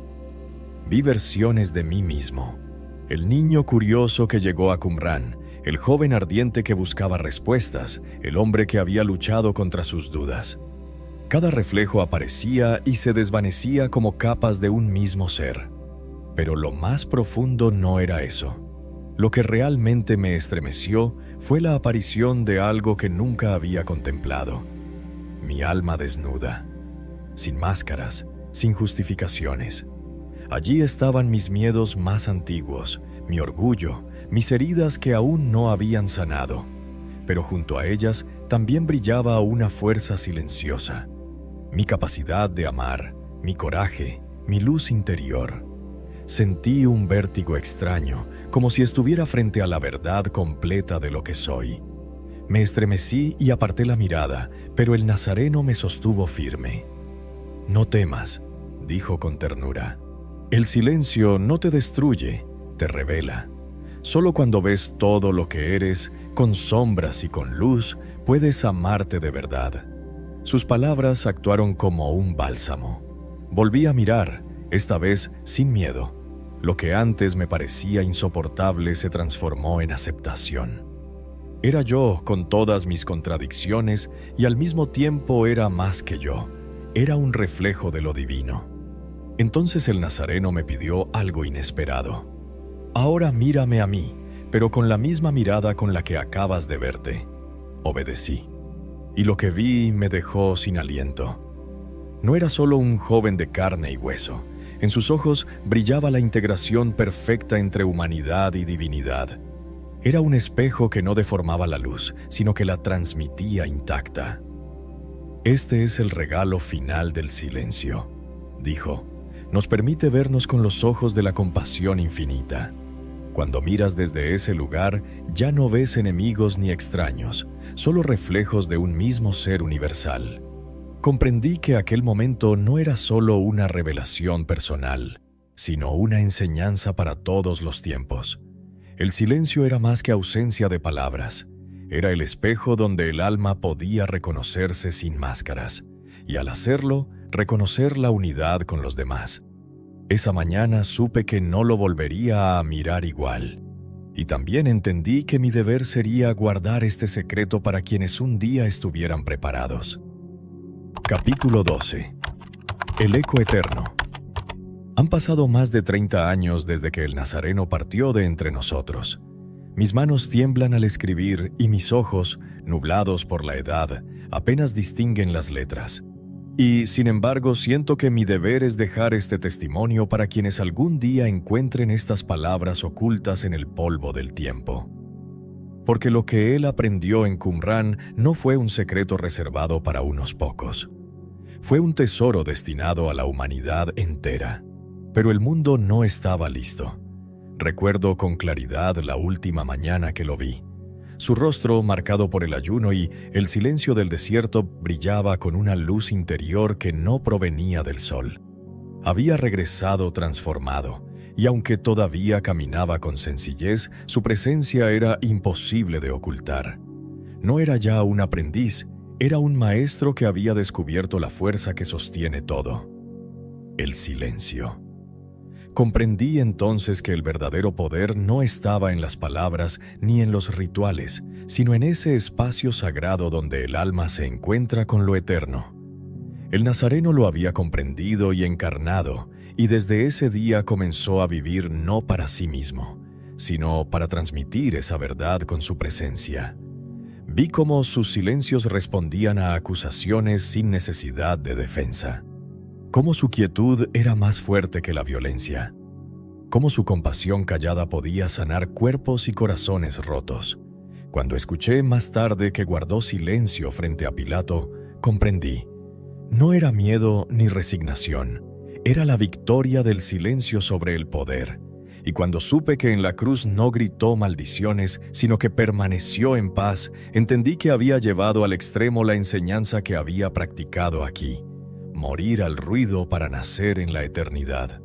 Speaker 1: Vi versiones de mí mismo. El niño curioso que llegó a Qumran, el joven ardiente que buscaba respuestas, el hombre que había luchado contra sus dudas. Cada reflejo aparecía y se desvanecía como capas de un mismo ser. Pero lo más profundo no era eso. Lo que realmente me estremeció fue la aparición de algo que nunca había contemplado. Mi alma desnuda, sin máscaras, sin justificaciones. Allí estaban mis miedos más antiguos, mi orgullo, mis heridas que aún no habían sanado. Pero junto a ellas también brillaba una fuerza silenciosa. Mi capacidad de amar, mi coraje, mi luz interior. Sentí un vértigo extraño, como si estuviera frente a la verdad completa de lo que soy. Me estremecí y aparté la mirada, pero el nazareno me sostuvo firme. «No temas», dijo con ternura. «El silencio no te destruye, te revela. Solo cuando ves todo lo que eres, con sombras y con luz, puedes amarte de verdad». Sus palabras actuaron como un bálsamo. Volví a mirar, esta vez sin miedo. Lo que antes me parecía insoportable se transformó en aceptación. Era yo con todas mis contradicciones y al mismo tiempo era más que yo. Era un reflejo de lo divino. Entonces el nazareno me pidió algo inesperado. «Ahora mírame a mí, pero con la misma mirada con la que acabas de verte». Obedecí. Y lo que vi me dejó sin aliento. No era solo un joven de carne y hueso. En sus ojos brillaba la integración perfecta entre humanidad y divinidad. Era un espejo que no deformaba la luz, sino que la transmitía intacta. «Este es el regalo final del silencio», dijo. «Nos permite vernos con los ojos de la compasión infinita. Cuando miras desde ese lugar, ya no ves enemigos ni extraños, solo reflejos de un mismo ser universal». Comprendí que aquel momento no era solo una revelación personal, sino una enseñanza para todos los tiempos. El silencio era más que ausencia de palabras. Era el espejo donde el alma podía reconocerse sin máscaras, y al hacerlo, reconocer la unidad con los demás. Esa mañana supe que no lo volvería a mirar igual. Y también entendí que mi deber sería guardar este secreto para quienes un día estuvieran preparados. Capítulo doce. El eco eterno. Han pasado más de treinta años desde que el nazareno partió de entre nosotros. Mis manos tiemblan al escribir y mis ojos, nublados por la edad, apenas distinguen las letras. Y, sin embargo, siento que mi deber es dejar este testimonio para quienes algún día encuentren estas palabras ocultas en el polvo del tiempo. Porque lo que él aprendió en Qumran no fue un secreto reservado para unos pocos. Fue un tesoro destinado a la humanidad entera. Pero el mundo no estaba listo. Recuerdo con claridad la última mañana que lo vi. Su rostro, marcado por el ayuno y el silencio del desierto, brillaba con una luz interior que no provenía del sol. Había regresado transformado, y aunque todavía caminaba con sencillez, su presencia era imposible de ocultar. No era ya un aprendiz, era un maestro que había descubierto la fuerza que sostiene todo: el silencio. Comprendí entonces que el verdadero poder no estaba en las palabras ni en los rituales, sino en ese espacio sagrado donde el alma se encuentra con lo eterno. El nazareno lo había comprendido y encarnado, y desde ese día comenzó a vivir no para sí mismo, sino para transmitir esa verdad con su presencia. Vi cómo sus silencios respondían a acusaciones sin necesidad de defensa. Cómo su quietud era más fuerte que la violencia. Cómo su compasión callada podía sanar cuerpos y corazones rotos. Cuando escuché más tarde que guardó silencio frente a Pilato, comprendí. No era miedo ni resignación, era la victoria del silencio sobre el poder. Y cuando supe que en la cruz no gritó maldiciones, sino que permaneció en paz, entendí que había llevado al extremo la enseñanza que había practicado aquí: morir al ruido para nacer en la eternidad.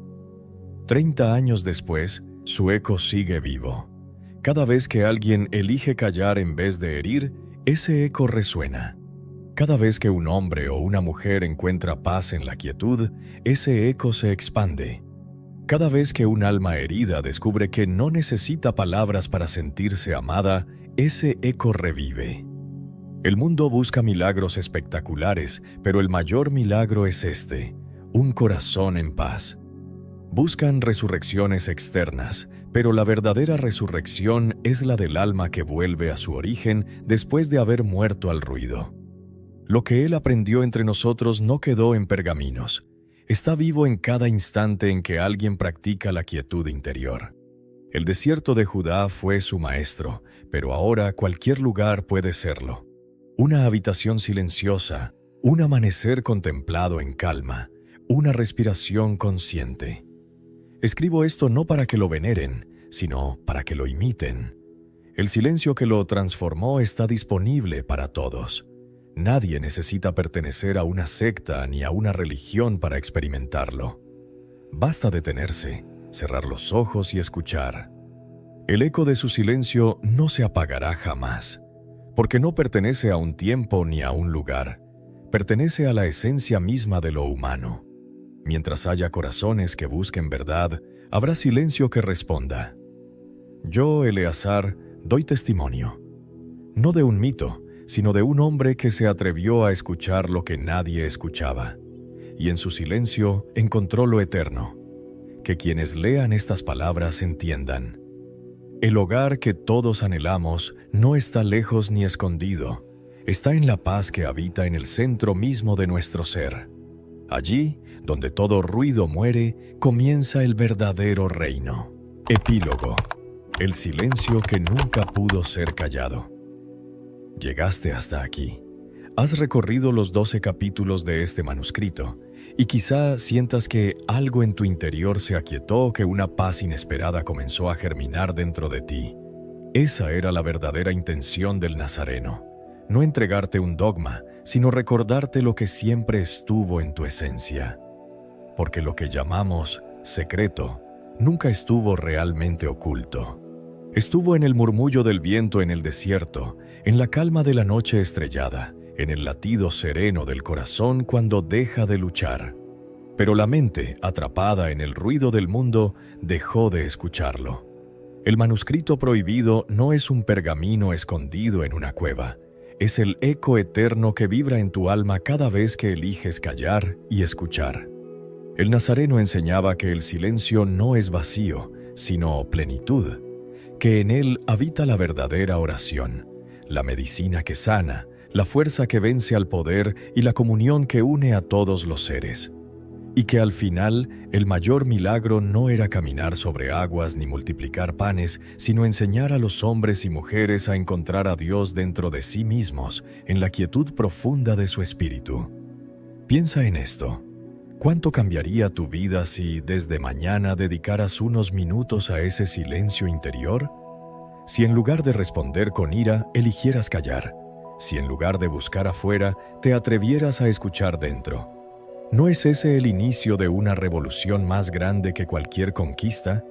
Speaker 1: Treinta años después, su eco sigue vivo. Cada vez que alguien elige callar en vez de herir, ese eco resuena. Cada vez que un hombre o una mujer encuentra paz en la quietud, ese eco se expande. Cada vez que un alma herida descubre que no necesita palabras para sentirse amada, ese eco revive. El mundo busca milagros espectaculares, pero el mayor milagro es este: un corazón en paz. Buscan resurrecciones externas, pero la verdadera resurrección es la del alma que vuelve a su origen después de haber muerto al ruido. Lo que Él aprendió entre nosotros no quedó en pergaminos. Está vivo en cada instante en que alguien practica la quietud interior. El desierto de Judá fue su maestro, pero ahora cualquier lugar puede serlo. Una habitación silenciosa, un amanecer contemplado en calma, una respiración consciente. Escribo esto no para que lo veneren, sino para que lo imiten. El silencio que lo transformó está disponible para todos. Nadie necesita pertenecer a una secta ni a una religión para experimentarlo. Basta detenerse, cerrar los ojos y escuchar. El eco de su silencio no se apagará jamás, porque no pertenece a un tiempo ni a un lugar. Pertenece a la esencia misma de lo humano. Mientras haya corazones que busquen verdad, habrá silencio que responda. Yo, Eleazar, doy testimonio. No de un mito, sino de un hombre que se atrevió a escuchar lo que nadie escuchaba, y en su silencio encontró lo eterno. Que quienes lean estas palabras entiendan. El hogar que todos anhelamos no está lejos ni escondido, está en la paz que habita en el centro mismo de nuestro ser. Allí, donde todo ruido muere, comienza el verdadero reino. Epílogo. El silencio que nunca pudo ser callado. Llegaste hasta aquí. Has recorrido los doce capítulos de este manuscrito, y quizá sientas que algo en tu interior se aquietó, que una paz inesperada comenzó a germinar dentro de ti. Esa era la verdadera intención del Nazareno. No entregarte un dogma, sino recordarte lo que siempre estuvo en tu esencia. Porque lo que llamamos secreto nunca estuvo realmente oculto. Estuvo en el murmullo del viento en el desierto, en la calma de la noche estrellada, en el latido sereno del corazón cuando deja de luchar. Pero la mente, atrapada en el ruido del mundo, dejó de escucharlo. El manuscrito prohibido no es un pergamino escondido en una cueva. Es el eco eterno que vibra en tu alma cada vez que eliges callar y escuchar. El Nazareno enseñaba que el silencio no es vacío, sino plenitud, que en él habita la verdadera oración, la medicina que sana, la fuerza que vence al poder y la comunión que une a todos los seres. Y que al final el mayor milagro no era caminar sobre aguas ni multiplicar panes, sino enseñar a los hombres y mujeres a encontrar a Dios dentro de sí mismos, en la quietud profunda de su espíritu. Piensa en esto. ¿Cuánto cambiaría tu vida si desde mañana dedicaras unos minutos a ese silencio interior? Si en lugar de responder con ira, eligieras callar. Si en lugar de buscar afuera, te atrevieras a escuchar dentro. ¿No es ese el inicio de una revolución más grande que cualquier conquista?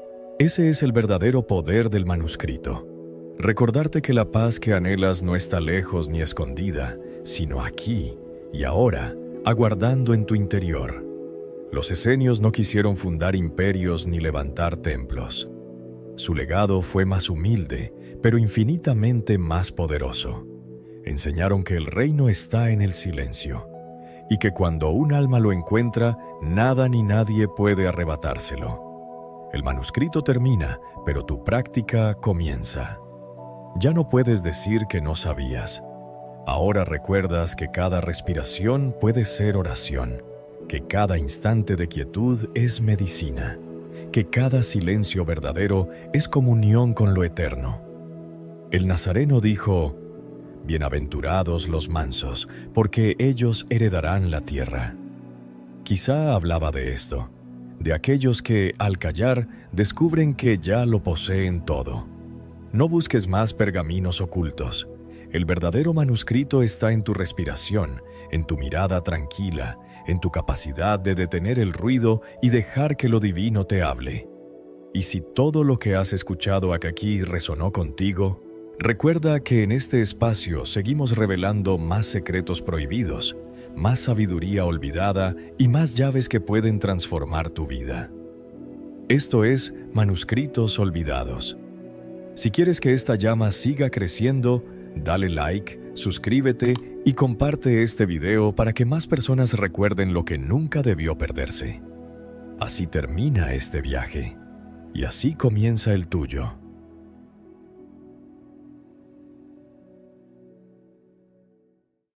Speaker 1: Ese es el verdadero poder del manuscrito. Recordarte que la paz que anhelas no está lejos ni escondida, sino aquí y ahora, aguardando en tu interior. Los esenios no quisieron fundar imperios ni levantar templos. Su legado fue más humilde, pero infinitamente más poderoso. Enseñaron que el reino está en el silencio, y que cuando un alma lo encuentra, nada ni nadie puede arrebatárselo. El manuscrito termina, pero tu práctica comienza. Ya no puedes decir que no sabías. Ahora recuerdas que cada respiración puede ser oración, que cada instante de quietud es medicina, que cada silencio verdadero es comunión con lo eterno. El Nazareno dijo: Bienaventurados los mansos, porque ellos heredarán la tierra. Quizá hablaba de esto, de aquellos que, al callar, descubren que ya lo poseen todo. No busques más pergaminos ocultos. El verdadero manuscrito está en tu respiración, en tu mirada tranquila, en tu capacidad de detener el ruido y dejar que lo divino te hable. Y si todo lo que has escuchado aquí resonó contigo, recuerda que en este espacio seguimos revelando más secretos prohibidos, más sabiduría olvidada y más llaves que pueden transformar tu vida. Esto es Manuscritos Olvidados. Si quieres que esta llama siga creciendo, dale like, suscríbete y comparte este video para que más personas recuerden lo que nunca debió perderse. Así termina este viaje y así comienza el tuyo.